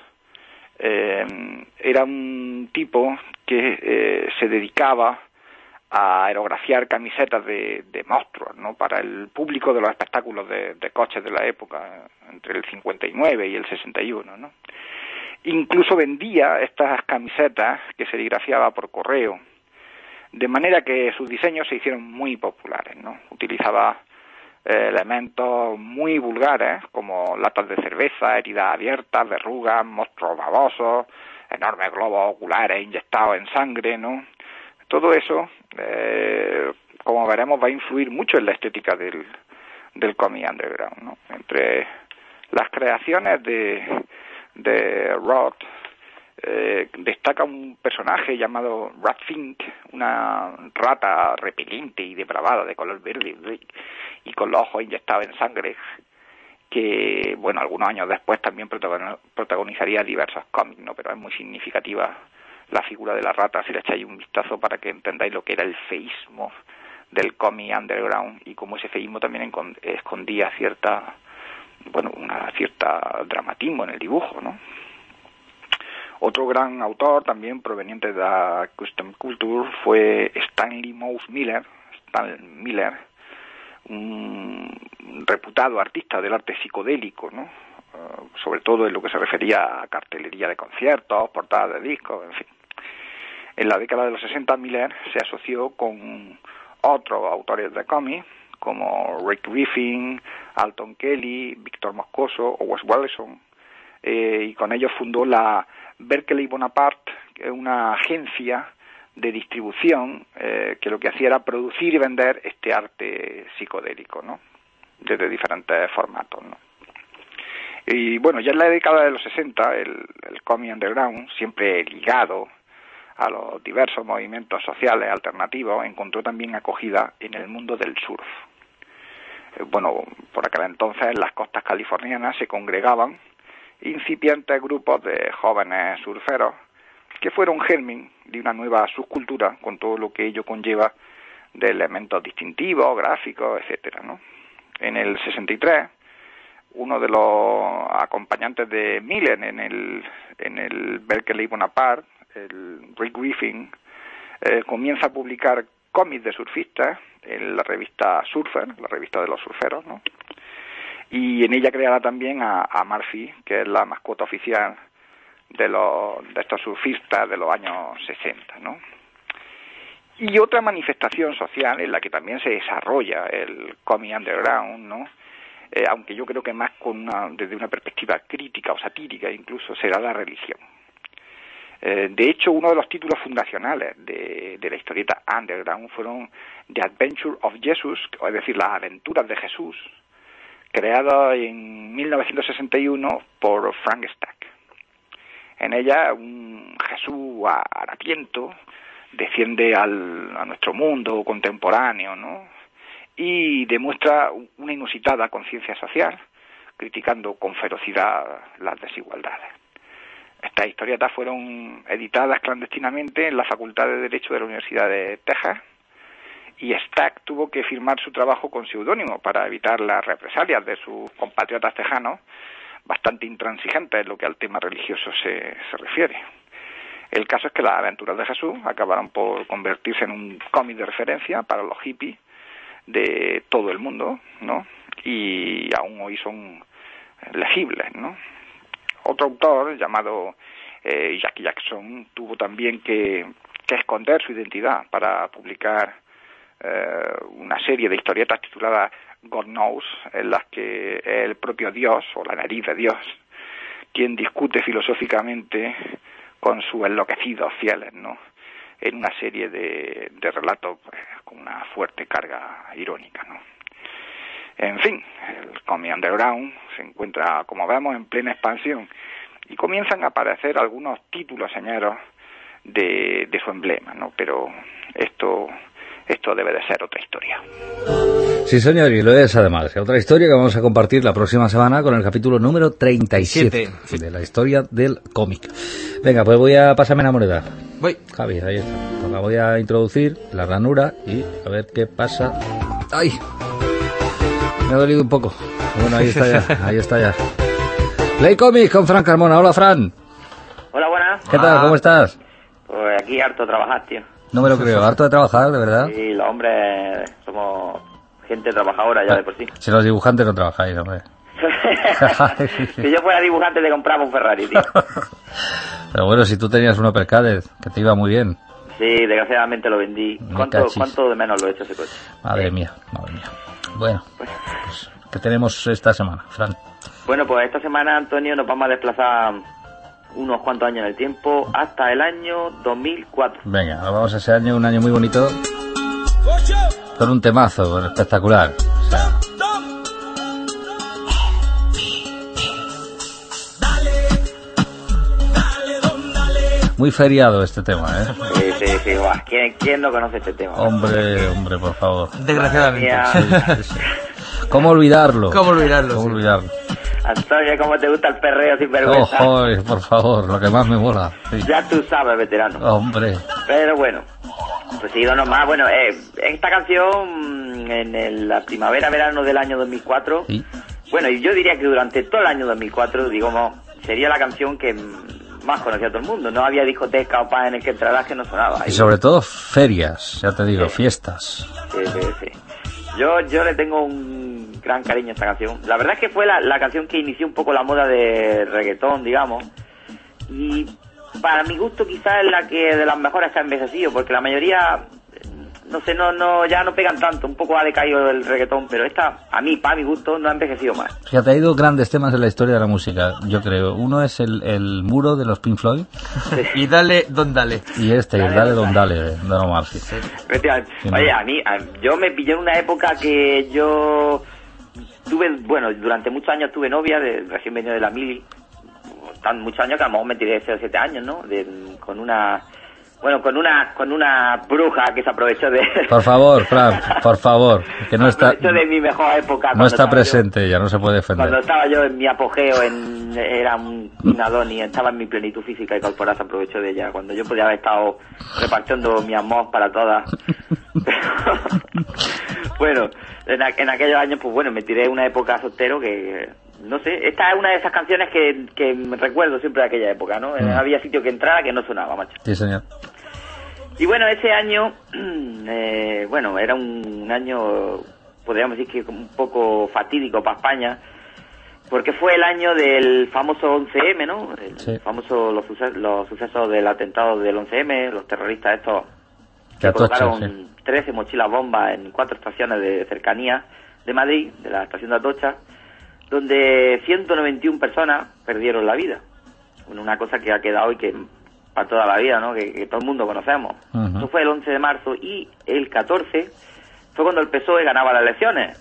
era un tipo que se dedicaba a aerografiar camisetas de monstruos, ¿no? Para el público de los espectáculos de coches de la época, entre el 59 y el 61, ¿no? Incluso vendía estas camisetas que serigrafiaba por correo, de manera que sus diseños se hicieron muy populares, ¿no? Utilizaba elementos muy vulgares, como latas de cerveza, heridas abiertas, verrugas, monstruos babosos, enormes globos oculares inyectados en sangre, ¿no? Todo eso, como veremos, va a influir mucho en la estética del cómic underground, ¿no? Entre las creaciones de Roth, destaca un personaje llamado Ratfink, una rata repelente y depravada de color verde y con los ojos inyectados en sangre, que, bueno, algunos años después también protagonizaría diversos cómics, ¿no? Pero es muy significativa la figura de la rata, si le echáis un vistazo para que entendáis lo que era el feísmo del cómic underground y cómo ese feísmo también escondía cierta dramatismo en el dibujo, ¿no? Otro gran autor, también proveniente de la custom culture, fue Stanley Mouse Miller, un reputado artista del arte psicodélico, ¿no? Sobre todo en lo que se refería a cartelería de conciertos, portadas de discos, en fin. En la década de los 60, Miller se asoció con otros autores de cómics, como Rick Griffin, Alton Kelly, Víctor Moscoso o Wes Wellison, y con ellos fundó la Berkeley Bonaparte, que es una agencia de distribución que lo que hacía era producir y vender este arte psicodélico, ¿no? Desde diferentes formatos, ¿no? Y bueno, ya en la década de los 60, el cómic underground, siempre ligado a los diversos movimientos sociales alternativos, encontró también acogida en el mundo del surf. Bueno, por aquel entonces en las costas californianas se congregaban incipientes grupos de jóvenes surferos que fueron germen de una nueva subcultura con todo lo que ello conlleva de elementos distintivos, gráficos, etcétera, ¿no? En el 63, uno de los acompañantes de Miller en el Berkeley Bonaparte, el Rick Griffin, comienza a publicar cómics de surfistas en la revista Surfer, la revista de los surferos, ¿no? Y en ella creará también a Murphy, que es la mascota oficial de estos surfistas de los años 60, ¿no? Y otra manifestación social en la que también se desarrolla el cómic underground, ¿no? Aunque yo creo que más desde una perspectiva crítica o satírica incluso, será la religión. De hecho, uno de los títulos fundacionales de la historieta underground fueron The Adventure of Jesus, es decir, las aventuras de Jesús, creada en 1961 por Frank Stack. En ella, un Jesús harapiento desciende a nuestro mundo contemporáneo, ¿no? y demuestra una inusitada conciencia social, criticando con ferocidad las desigualdades. Estas historietas fueron editadas clandestinamente en la Facultad de Derecho de la Universidad de Texas, y Stack tuvo que firmar su trabajo con seudónimo para evitar las represalias de sus compatriotas tejanos, bastante intransigentes en lo que al tema religioso se refiere. El caso es que las aventuras de Jesús acabaron por convertirse en un cómic de referencia para los hippies de todo el mundo, ¿no? Y aún hoy son legibles, ¿no? Otro autor llamado Jackie Jackson tuvo también que esconder su identidad para publicar una serie de historietas tituladas God Knows, en las que el propio Dios, o la nariz de Dios, quien discute filosóficamente con sus enloquecidos fieles, ¿no? En una serie de relatos pues, con una fuerte carga irónica, ¿no? En fin, el cómic underground se encuentra, como vemos, en plena expansión, y comienzan a aparecer algunos títulos señeros de su emblema, ¿no? Pero esto debe de ser otra historia. Sí, señor, y lo es además. Otra historia que vamos a compartir la próxima semana con el capítulo número 37 de la historia del cómic. Venga, pues voy a pasarme la moneda. Voy. Javi, ahí está. Pues la voy a introducir, la ranura, y a ver qué pasa. ¡Ay! Me ha dolido un poco. Bueno, ahí está ya, ahí está ya. Play Comics con Fran Carmona. Hola, Fran. Hola, buenas. ¿Qué tal? ¿Cómo estás? Pues aquí harto de trabajar, tío. No me lo creo, harto de trabajar, de verdad. Sí, los hombres somos gente trabajadora ya de por sí. Si los dibujantes no trabajáis, hombre. Si yo fuera dibujante te compraba un Ferrari, tío. Pero bueno, si tú tenías un Opel Kadett, que te iba muy bien. Sí, desgraciadamente lo vendí. ¿Cuánto de menos lo he hecho ese coche? Madre mía, madre mía. Bueno, pues, ¿qué tenemos esta semana, Fran? Bueno, pues esta semana, Antonio, nos vamos a desplazar unos cuantos años en el tiempo hasta el año 2004. Venga, nos vamos a ese año, un año muy bonito, con un temazo espectacular. O sea, muy feriado este tema, ¿eh? Sí. ¿Quién no conoce este tema? Hombre, por favor. Desgraciadamente. Sí. ¿Cómo olvidarlo? ¿Cómo olvidarlo? Antonio, ¿cómo te gusta el perreo sin vergüenza? Ojo, por favor, lo que más me mola. Sí. Ya tú sabes, veterano. Hombre. Pero bueno, pues sigo nomás. Bueno, esta canción en la primavera-verano del año 2004, ¿sí? Bueno, y yo diría que durante todo el año 2004, digamos, sería la canción que más conocía todo el mundo. No había discoteca o pan en el que entrarás que no sonaba. Y sobre todo ferias, ya te digo, fiestas. Sí. Yo le tengo un gran cariño a esta canción. La verdad es que fue la canción que inició un poco la moda de reggaetón, digamos. Y para mi gusto quizás es la que de las mejores que ha envejecido, porque la mayoría, no sé, ya no pegan tanto. Un poco ha decaído el reggaetón, pero esta, para mi gusto, no ha envejecido más. Fíjate, ha ido grandes temas en la historia de la música, yo creo. Uno es el muro de los Pink Floyd. Sí. Y Dale, Don Dale. Y el Dale, Don Dale, de Don Omar. Sí. Oye, yo me pillé en una época que yo durante muchos años tuve novia, recién venía de la mili, tan muchos años que a lo mejor me tiré 6 o 7 años, ¿no? Con una bruja que se aprovechó de... Por favor, Fran, por favor, que no está... de mi mejor época. No está presente, ya no se puede defender. Cuando estaba yo en mi apogeo, era un Adonis, estaba en mi plenitud física y corporal, se aprovechó de ella. Cuando yo podía haber estado repartiendo mi amor para todas. Bueno, en aquellos años, pues bueno, me tiré una época soltero que... No sé, esta es una de esas canciones que me recuerdo siempre de aquella época, ¿no? Había sitio que entrara que no sonaba, macho. Sí, señor. Y bueno, ese año, era un año, podríamos decir que un poco fatídico para España, porque fue el año del famoso 11M, ¿no? Sí. Los sucesos del atentado del 11M, los terroristas estos que colocaron 13 mochilas bombas en 4 estaciones de cercanía de Madrid, de la estación de Atocha, donde 191 personas perdieron la vida. Una cosa que ha quedado y que para toda la vida, ¿no? Que todo el mundo conocemos. Uh-huh. Eso fue el 11 de marzo y el 14 fue cuando el PSOE ganaba las elecciones.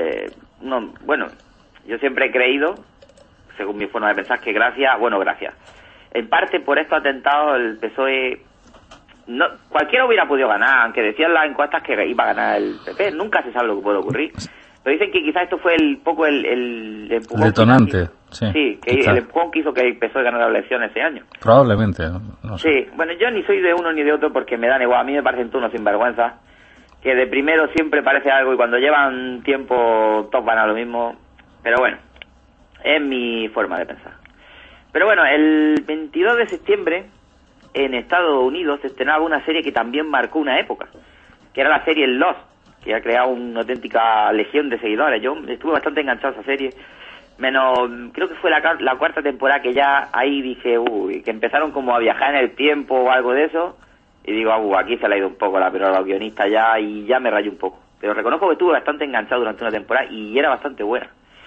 Yo siempre he creído, según mi forma de pensar, que gracias, en parte por estos atentados el PSOE no, cualquiera hubiera podido ganar, aunque decían las encuestas que iba a ganar el PP. Nunca se sabe lo que puede ocurrir. Pero dicen que quizás esto fue el empujón. El detonante, sí, que el empujón que hizo que empezó a ganar la elección ese año. Probablemente, no sé. Sí, bueno, yo ni soy de uno ni de otro porque me dan igual. A mí me parecen todos unos sinvergüenza, que de primero siempre parece algo y cuando llevan tiempo todos van a lo mismo. Pero bueno, es mi forma de pensar. Pero bueno, el 22 de septiembre en Estados Unidos se estrenaba una serie que también marcó una época, que era la serie Lost, que ha creado una auténtica legión de seguidores. Yo estuve bastante enganchado a esa serie, menos creo que fue la cuarta temporada, que ya ahí dije, que empezaron como a viajar en el tiempo o algo de eso, y digo, aquí se le ha ido un poco pero los guionistas ya, y ya me rayé un poco. Pero reconozco que estuve bastante enganchado durante una temporada y era bastante buena.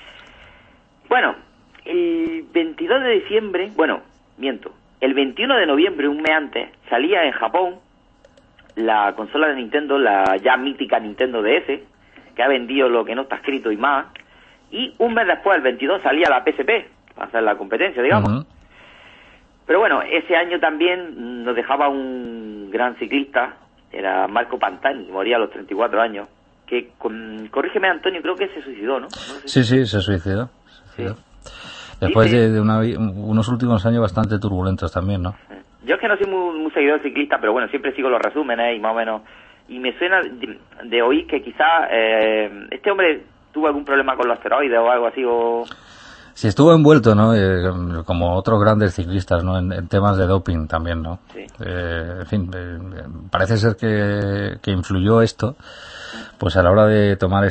Bueno, el 22 de diciembre, el 21 de noviembre, un mes antes, salía en Japón la consola de Nintendo, la ya mítica Nintendo DS, que ha vendido lo que no está escrito y más, y un mes después, el 22, salía la PSP, para hacer la competencia, digamos. Uh-huh. Pero bueno, ese año también nos dejaba un gran ciclista, era Marco Pantani, moría a los 34 años, que, corrígeme Antonio, creo que se suicidó, ¿no? Sí, se suicidó. Sí. Después de unos últimos años bastante turbulentos también, ¿no? Yo es que no soy muy seguidor ciclista, pero bueno, siempre sigo los resúmenes y más o menos. Y me suena de oír que quizás este hombre tuvo algún problema con los esteroides o algo así, o... Sí, estuvo envuelto, ¿no? Como otros grandes ciclistas, ¿no? En temas de doping también, ¿no? Sí. En fin, parece ser que influyó esto, pues a la hora de tomar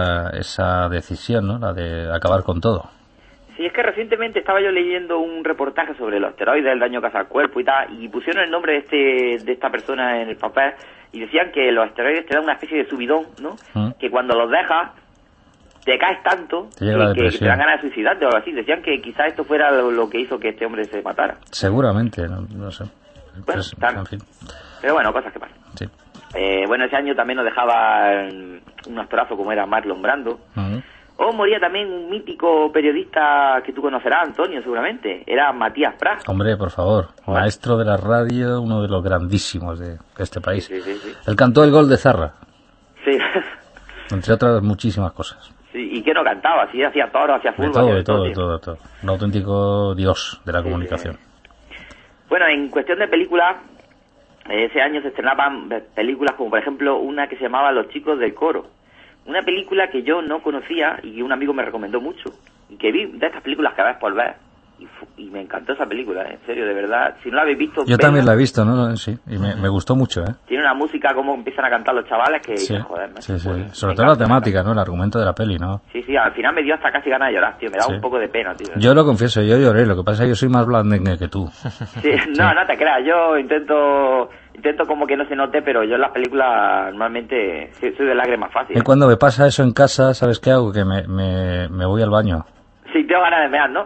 esa decisión, ¿no? La de acabar con todo. Sí, es que recientemente estaba yo leyendo un reportaje sobre los esteroides, el daño que hace al cuerpo y tal, y pusieron el nombre de esta persona en el papel y decían que los esteroides te dan una especie de subidón, ¿no? Que cuando los dejas te caes tanto que te dan ganas de suicidarte o algo así. Decían que quizás esto fuera lo que hizo que este hombre se matara. Seguramente, no sé. Bueno, en fin. Pero bueno, cosas que pasan. Sí. Bueno, ese año también nos dejaba un actorazo como era Marlon Brando. O moría también un mítico periodista que tú conocerás, Antonio, seguramente. Era Matías Prats. Hombre, por favor. Maestro de la radio, uno de los grandísimos de este país. Sí. Él cantó el gol de Zarra. Sí. Entre otras muchísimas cosas. Sí, y que no cantaba, sí, hacía toro, hacía fútbol. De todo. Un auténtico dios de la comunicación. Sí. Bueno, en cuestión de películas, ese año se estrenaban películas como, por ejemplo, una que se llamaba Los chicos del coro. Una película que yo no conocía y que un amigo me recomendó mucho. Y que vi de estas películas que ves por ver. Y me encantó esa película, en serio, de verdad. Si no la habéis visto... Yo también la he visto, ¿no? Sí, y me gustó mucho, ¿eh? Tiene una música como empiezan a cantar los chavales que... Sí, joder, sí. Sobre todo la temática, ¿no? El argumento de la peli, ¿no? Sí, al final me dio hasta casi ganas de llorar, tío. Me da un poco de pena, tío. Yo lo confieso, yo lloré. Lo que pasa es que yo soy más blandengue que tú. Sí, no te creas. Yo intento como que no se note, pero yo en las películas normalmente soy de lágrimas fáciles. Y cuando me pasa eso en casa, ¿sabes qué hago? Que me voy al baño. Sí, tengo ganas de mear, ¿no?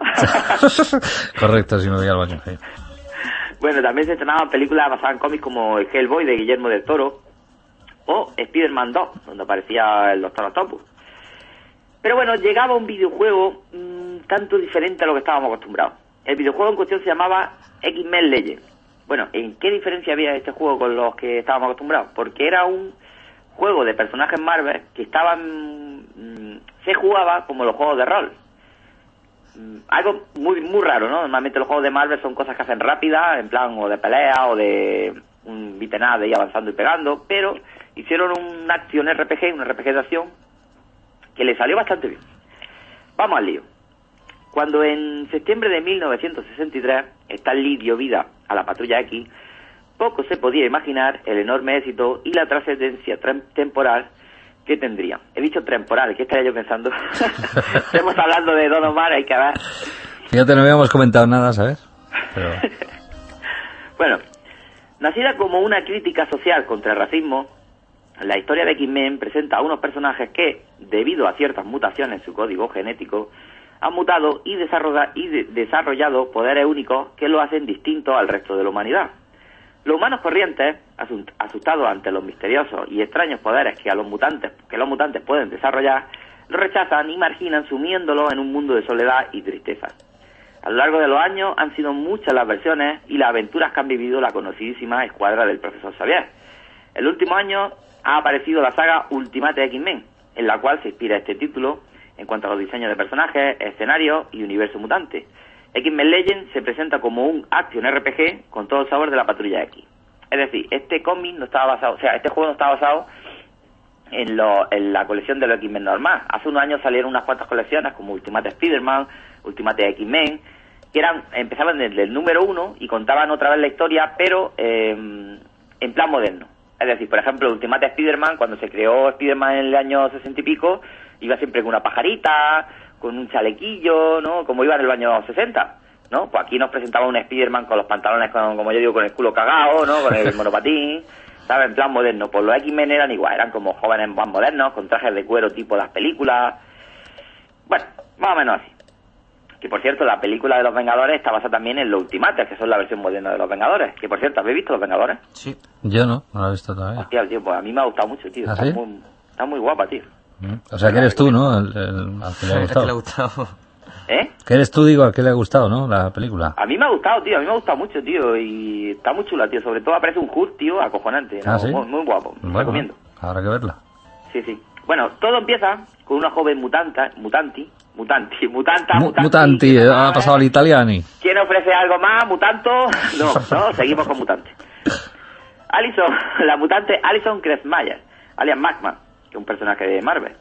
Correcto, si me voy al baño, sí. Bueno, también se estrenaban películas basadas en cómics como el Hellboy de Guillermo del Toro o Spider-Man 2, donde aparecía el Doctor Octopus. Pero bueno, llegaba un videojuego tanto diferente a lo que estábamos acostumbrados. El videojuego en cuestión se llamaba X-Men Legends. Bueno, ¿en qué diferencia había este juego con los que estábamos acostumbrados? Porque era un juego de personajes Marvel que se jugaba como los juegos de rol. Algo muy raro, ¿no? Normalmente los juegos de Marvel son cosas que hacen rápidas, en plan o de pelea o de un beat'em up de ir avanzando y pegando, pero hicieron un action RPG, un RPG de acción que le salió bastante bien. Vamos al lío. Cuando en septiembre de 1963 Stan Lee dio vida a la Patrulla X, poco se podía imaginar el enorme éxito y la trascendencia temporal que tendría. He dicho temporal, ¿qué estaría yo pensando? Estamos hablando de Don Omar, hay que ver. Fíjate, no habíamos comentado nada, ¿sabes? Pero... Bueno, nacida como una crítica social contra el racismo, la historia de X-Men presenta a unos personajes que, debido a ciertas mutaciones en su código genético, han mutado y desarrollado poderes únicos que lo hacen distintos al resto de la humanidad. Los humanos corrientes, asustados ante los misteriosos y extraños poderes que los mutantes pueden desarrollar, los rechazan y marginan sumiéndolos en un mundo de soledad y tristeza. A lo largo de los años han sido muchas las versiones y las aventuras que han vivido la conocidísima escuadra del profesor Xavier. En los últimos años ha aparecido la saga Ultimate X-Men, en la cual se inspira este título en cuanto a los diseños de personajes, escenarios y universo mutante. X-Men Legends se presenta como un action RPG con todo el sabor de la Patrulla X. Es decir, este cómic no estaba basado, este juego no estaba basado en la colección de los X-Men normal. Hace unos años salieron unas cuantas colecciones como Ultimate Spider-Man, Ultimate X-Men, que empezaban desde el número 1 y contaban otra vez la historia, pero en plan moderno. Es decir, por ejemplo, Ultimate Spider-Man, cuando se creó Spider-Man en el año 60 y pico, iba siempre con una pajarita, con un chalequillo, ¿no? Como iba en el año 60, ¿no? Pues aquí nos presentaba un Spider-Man con los pantalones, como yo digo, con el culo cagado, ¿no? Con el monopatín, ¿sabes? En plan moderno. Pues los X-Men eran igual, eran como jóvenes más modernos, con trajes de cuero tipo las películas. Bueno, más o menos así. Que por cierto, la película de los Vengadores está basada también en los Ultimates, que son la versión moderna de los Vengadores. Que por cierto, ¿habéis visto los Vengadores? Sí. Yo no lo he visto todavía. Hostia, tío, pues a mí me ha gustado mucho, tío. ¿Ah, sí? Está muy guapa, tío. O sea, que eres tú, ¿no? Al que le ha gustado. Que eres tú, digo, al que le ha gustado, ¿no? La película. A mí me ha gustado, tío. A mí me ha gustado mucho, tío. Y está muy chula, tío. Sobre todo aparece un Hulk, tío, acojonante. ¿No? ¿Sí? Muy guapo. Bueno, recomiendo. Habrá que verla. Sí, sí. Bueno, todo empieza con una joven mutanti. Ha pasado al italiani. ¿Quién ofrece algo más? ¿Mutanto? No, seguimos con mutante. La mutante Alison Kressmayer, alias Magma, que es un personaje de Marvel,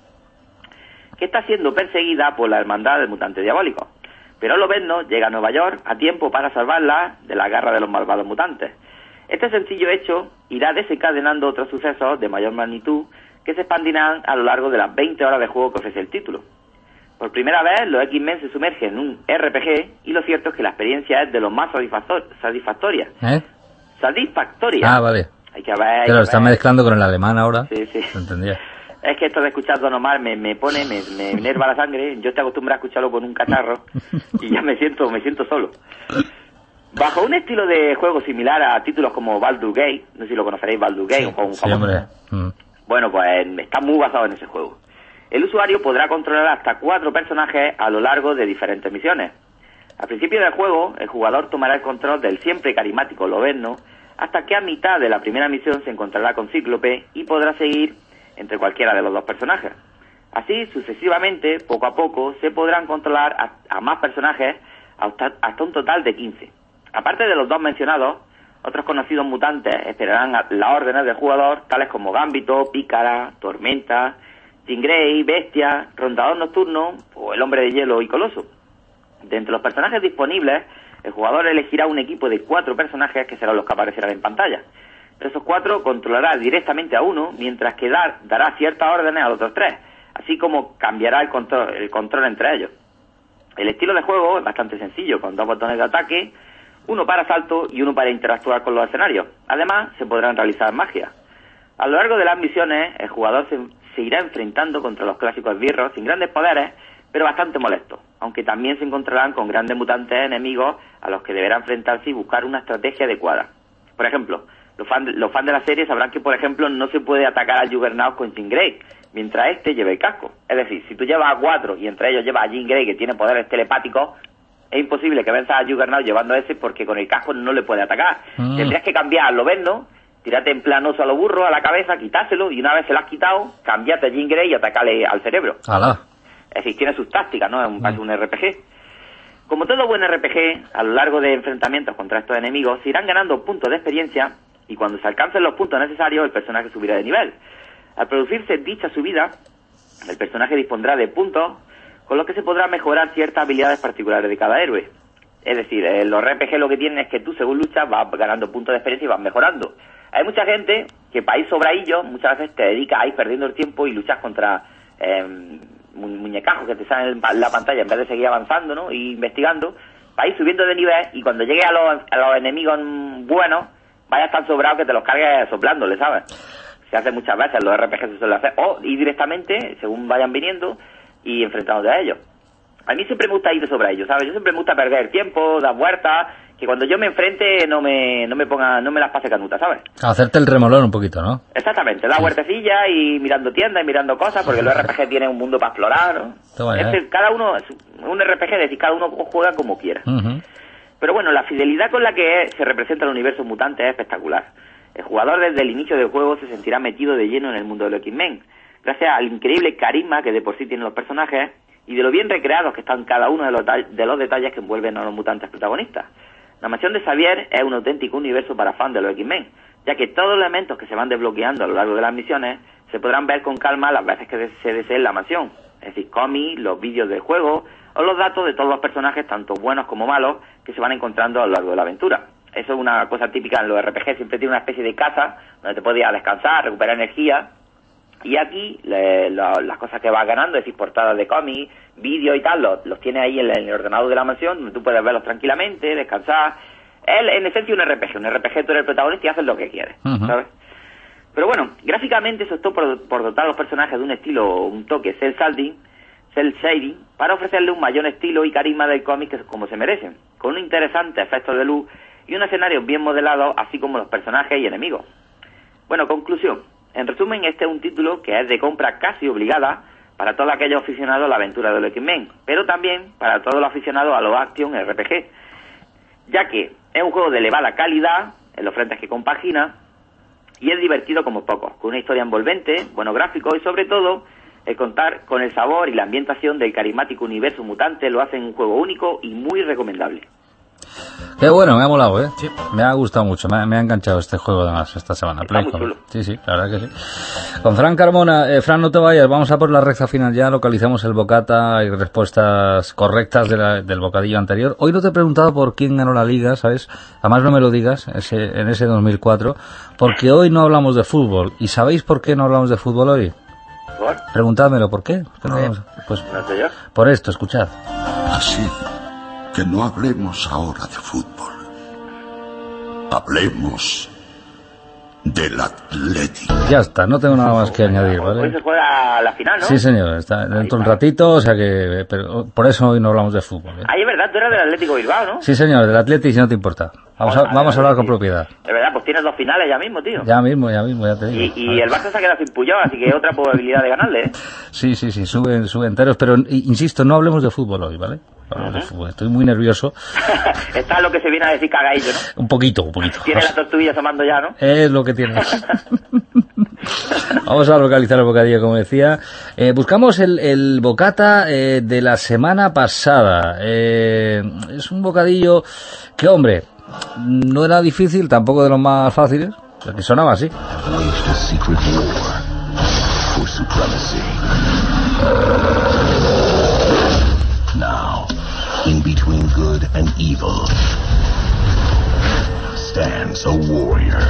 que está siendo perseguida por la hermandad del mutante diabólico. Pero Lobezno llega a Nueva York a tiempo para salvarla de la garra de los malvados mutantes. Este sencillo hecho irá desencadenando otros sucesos de mayor magnitud que se expandirán a lo largo de las 20 horas de juego que ofrece el título. Por primera vez, los X-Men se sumergen en un RPG y lo cierto es que la experiencia es de lo más satisfactoria. Satisfactoria. Ah, vale. Hay que ver. Claro, está mezclando con el alemán ahora. Sí. Entendía. Es que esto de escuchar Don Omar me enerva la sangre. Yo estoy acostumbrado a escucharlo con un cacharro y ya me siento solo. Bajo un estilo de juego similar a títulos como Baldur's Gate, no sé si lo conoceréis, Baldur's Gate, un juego famoso. Hombre. Bueno, pues está muy basado en ese juego. El usuario podrá controlar hasta 4 personajes a lo largo de diferentes misiones. Al principio del juego, el jugador tomará el control del siempre carismático Lobezno, hasta que a mitad de la primera misión se encontrará con Cíclope y podrá seguir entre cualquiera de los dos personajes. Así, sucesivamente, poco a poco, se podrán controlar a más personajes hasta un total de 15. Aparte de los dos mencionados, otros conocidos mutantes esperarán las órdenes del jugador, tales como Gambito, Pícara, Tormenta, Jean Grey, Bestia, Rondador Nocturno o el Hombre de Hielo y Coloso. De entre los personajes disponibles, el jugador elegirá un equipo de 4 personajes que serán los que aparecerán en pantalla. De esos 4 controlará directamente a uno, mientras que dará ciertas órdenes a los otros 3, así como cambiará el control entre ellos. El estilo de juego es bastante sencillo, con 2 botones de ataque, uno para salto y uno para interactuar con los escenarios. Además, se podrán realizar magias. A lo largo de las misiones, el jugador se irá enfrentando contra los clásicos esbirros sin grandes poderes, pero bastante molestos, aunque también se encontrarán con grandes mutantes enemigos a los que deberá enfrentarse y buscar una estrategia adecuada. Por ejemplo, los fans de la serie sabrán que, por ejemplo, no se puede atacar al Juggernaut con Jean Grey, mientras este lleve el casco. Es decir, si tú llevas a 4 y entre ellos llevas a Jean Grey, que tiene poderes telepáticos, es imposible que venzas a Juggernaut llevando ese, porque con el casco no le puede atacar. Tendrías que cambiar a Lobezno, tirarte en plan oso a lo burro a la cabeza, quitárselo, y una vez se lo has quitado, cambiate a Jean Grey y atacarle al cerebro. ¡Hala! Es decir, tiene sus tácticas, ¿no? Es un RPG. Como todo buen RPG, a lo largo de enfrentamientos contra estos enemigos, se irán ganando puntos de experiencia, y cuando se alcancen los puntos necesarios, el personaje subirá de nivel. Al producirse dicha subida, el personaje dispondrá de puntos con los que se podrá mejorar ciertas habilidades particulares de cada héroe. Es decir, los RPG lo que tienen es que tú, según luchas, vas ganando puntos de experiencia y vas mejorando. Hay mucha gente que, para ir sobradillo, muchas veces te dedicas a ir perdiendo el tiempo y luchas contra muñecajos que te salen en la pantalla en vez de seguir avanzando, ¿no? Y investigando, para ir subiendo de nivel, y cuando llegues a los enemigos buenos, vayas tan sobrado que te los cargues soplándole, ¿sabes? Se hace muchas veces, los RPG se suele hacer, o ir directamente, según vayan viniendo, y enfrentándote a ellos. A mí siempre me gusta ir de sobre ellos, ¿sabes? Yo siempre me gusta perder tiempo, dar vueltas, que cuando yo me enfrente no me las pase canuta, ¿sabes? Hacerte el remolón un poquito, ¿no? Exactamente, dar vueltecillas y mirando tiendas y mirando cosas, porque los RPG tienen un mundo para explorar, ¿no? Toma, cada uno es un RPG, es decir, cada uno juega como quiera. Pero bueno, la fidelidad con la que se representa el universo mutante es espectacular. El jugador desde el inicio del juego se sentirá metido de lleno en el mundo de los X-Men, gracias al increíble carisma que de por sí tienen los personajes y de lo bien recreados que están cada uno de los detalles que envuelven a los mutantes protagonistas. La mansión de Xavier es un auténtico universo para fans de los X-Men, ya que todos los elementos que se van desbloqueando a lo largo de las misiones se podrán ver con calma las veces que se desee en la mansión, es decir, cómics, los vídeos del juego o los datos de todos los personajes, tanto buenos como malos, que se van encontrando a lo largo de la aventura. Eso es una cosa típica en los RPG, siempre tiene una especie de casa donde te puedes ir a descansar, recuperar energía, y aquí las cosas que vas ganando, es decir, portadas de cómics, vídeos y tal, los tienes ahí en el ordenador de la mansión, donde tú puedes verlos tranquilamente, descansar. Es en esencia un RPG tú eres el protagonista y haces lo que quieres, ¿sabes? Pero bueno, gráficamente eso es todo por dotar a los personajes de un estilo, un toque cel shading, para ofrecerle un mayor estilo y carisma del cómic como se merecen, con un interesante efecto de luz y un escenario bien modelado, así como los personajes y enemigos. Bueno, conclusión. En resumen, este es un título que es de compra casi obligada para todos aquellos aficionados a la aventura de los X-Men, pero también para todos los aficionados a los Action RPG, ya que es un juego de elevada calidad en los frentes que compagina y es divertido como pocos, con una historia envolvente, buenos gráficos y sobre todo el contar con el sabor y la ambientación del carismático universo mutante lo hacen un juego único y muy recomendable. Qué bueno, me ha molado, ¿eh? Sí. Me ha gustado mucho, me ha enganchado este juego además esta semana. Está muy chulo. Sí, la verdad que sí. Con Fran Carmona, Fran, no te vayas, vamos a por la recta final ya, localizamos el bocata y respuestas correctas del bocadillo anterior. Hoy no te he preguntado por quién ganó la liga, ¿sabes? Además no me lo digas, en ese 2004, porque hoy no hablamos de fútbol. ¿Y sabéis por qué no hablamos de fútbol hoy? ¿Por? Preguntádmelo, ¿por qué? Pues no sé yo. Por esto, escuchad. Así que no hablemos ahora de fútbol. Hablemos del Atlético. Ya está, no tengo nada más que añadir, ¿vale? Hoy se juega la final, ¿no? Sí, señor, está dentro de un ratito, o sea que... Pero por eso hoy no hablamos de fútbol, ¿eh? Ahí es verdad, tú eres del Atlético Bilbao, ¿no? Sí, señor, del Atlético, si no te importa. Vamos a hablar con propiedad. Es verdad, pues tienes 2 finales ya mismo, tío. Ya mismo, ya te digo. Y el Barça se ha quedado sin Puyol, así que hay otra probabilidad de ganarle, ¿eh? Sí, suben enteros, pero insisto, no hablemos de fútbol hoy, ¿vale? Hablemos de fútbol. Estoy muy nervioso. Está lo que se viene a decir cagadillo, ¿no? Un poquito. Tiene la tortuguilla asomando ya, ¿no? Es lo que tiene. Vamos a localizar el bocadillo, como decía. Buscamos el bocata de la semana pasada. Es un bocadillo que, hombre, no era difícil, tampoco de los más fáciles, que sonaba así. Now, in between good and evil, stands a warrior.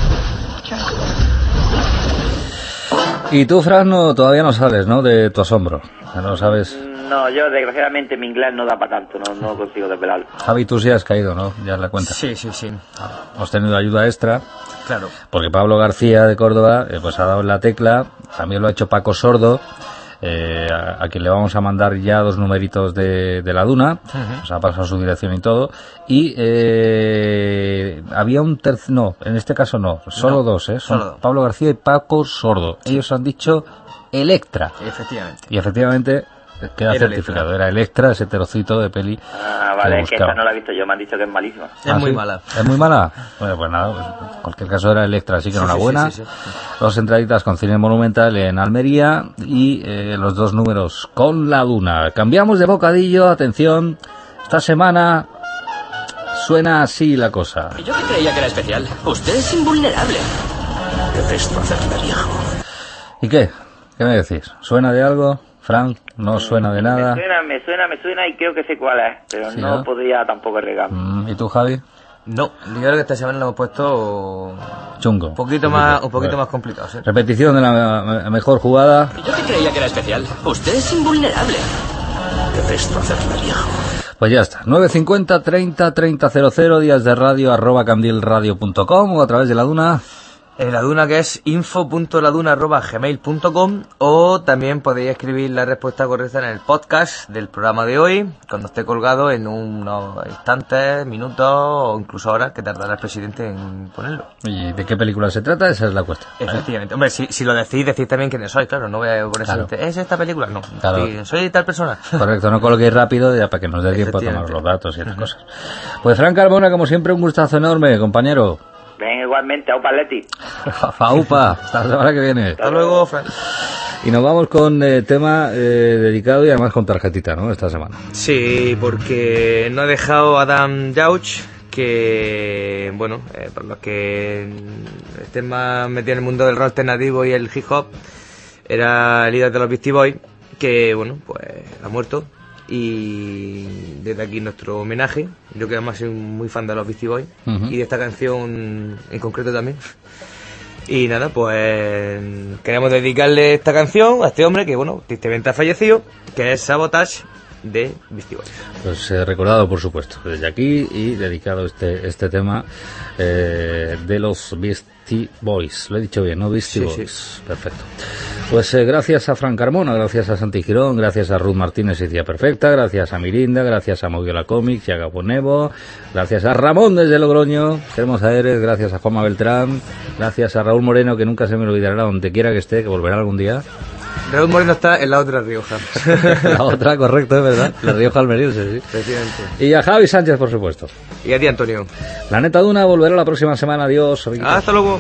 Y tú, Fran, todavía no sales, ¿no?, de tu asombro. No sabes. No, yo desgraciadamente mi inglés no da para tanto, no consigo desvelarlo. Javi, tú sí has caído, ¿no? Ya es la cuenta. Sí. Hemos tenido ayuda extra. Claro. Porque Pablo García de Córdoba pues ha dado en la tecla. También lo ha hecho Paco Sordo, a quien le vamos a mandar ya 2 numeritos de la Duna. Nos ha pasado su dirección y todo. Y había un tercer... No, en este caso no. Solo 2, ¿eh? Son Pablo García y Paco Sordo. Sí. Ellos han dicho Electra. Efectivamente. Y efectivamente... queda certificado, era Electra, ese trocito de peli. Vale, es que esta no la he visto yo, me han dicho que es malísima. Es muy mala. ¿Es muy mala? Bueno, pues nada, en cualquier caso era Electra, así que enhorabuena. Sí. 2 entraditas con Cine Monumental en Almería y los 2 números con la Duna. Cambiamos de bocadillo, atención, esta semana suena así la cosa. Yo que creía que era especial, usted es invulnerable. Detesto hacerme viejo. ¿Y qué? ¿Qué me decís? ¿Suena de algo? Frank, no suena de nada. Me suena y creo que sé cuál es, pero sí, no podría tampoco arriesgarme. ¿Y tú, Javi? No, yo creo que esta semana lo hemos puesto chungo. Un poquito más complicado, ¿sí? Repetición de la mejor jugada. Yo que creía que era especial. Usted es invulnerable. Detesto hacerme viejo. Pues ya está. 950 30 30 00, días de radio @candilradio.com o a través de la Duna. La Duna, que es info.laduna@gmail.com, o también podéis escribir la respuesta correcta en el podcast del programa de hoy, cuando esté colgado en unos instantes, minutos o incluso horas que tardará el presidente en ponerlo. ¿Y de qué película se trata? Esa es la cuestión, ¿vale? Efectivamente. Hombre, si lo decís también quiénes sois, claro, no voy a poner Claro. ¿es esta película? No. Claro. Sí, soy tal persona. Correcto, no coloquéis rápido ya para que nos dé tiempo a tomar los datos y esas cosas. Pues Fran Carmona, como siempre, un gustazo enorme, compañero. Ven igualmente, aupa Leti. Faupa, hasta la semana que viene. Hasta luego, Fran. Y nos vamos con tema dedicado y además con tarjetita, ¿no? Esta semana. Sí, porque no he dejado a Adam Yauch, que, bueno, por los que estén más metidos en el mundo del rock alternativo y el hip hop, era el líder de los Beastie Boys, que, bueno, pues ha muerto. Y desde aquí nuestro homenaje. Yo que además soy muy fan de los Beastie Boys y de esta canción en concreto también. Y nada, pues queremos dedicarle esta canción a este hombre que, bueno, tristemente ha fallecido, que es Sabotage de Beastie Boys. Pues recordado, por supuesto, desde aquí, y dedicado este tema de los Beastie Boys. Lo he dicho bien, ¿no? Beastie Boys. Sí. Perfecto. Pues gracias a Fran Carmona, gracias a Santi Girón, gracias a Ruth Martínez y Día Perfecta, gracias a Mirinda, gracias a Moviola Comics y a Gaponevo, gracias a Ramón desde Logroño, Hermosa Aires, gracias a Juanma Beltrán, gracias a Raúl Moreno, que nunca se me olvidará donde quiera que esté, que volverá algún día. Raúl Moreno está en la otra Rioja. La otra, correcto, es verdad. La Rioja almeriense, sí. Presidente. Y a Javi Sánchez, por supuesto. Y a ti, Antonio. Planeta Duna volverá la próxima semana. Adiós. Hasta luego.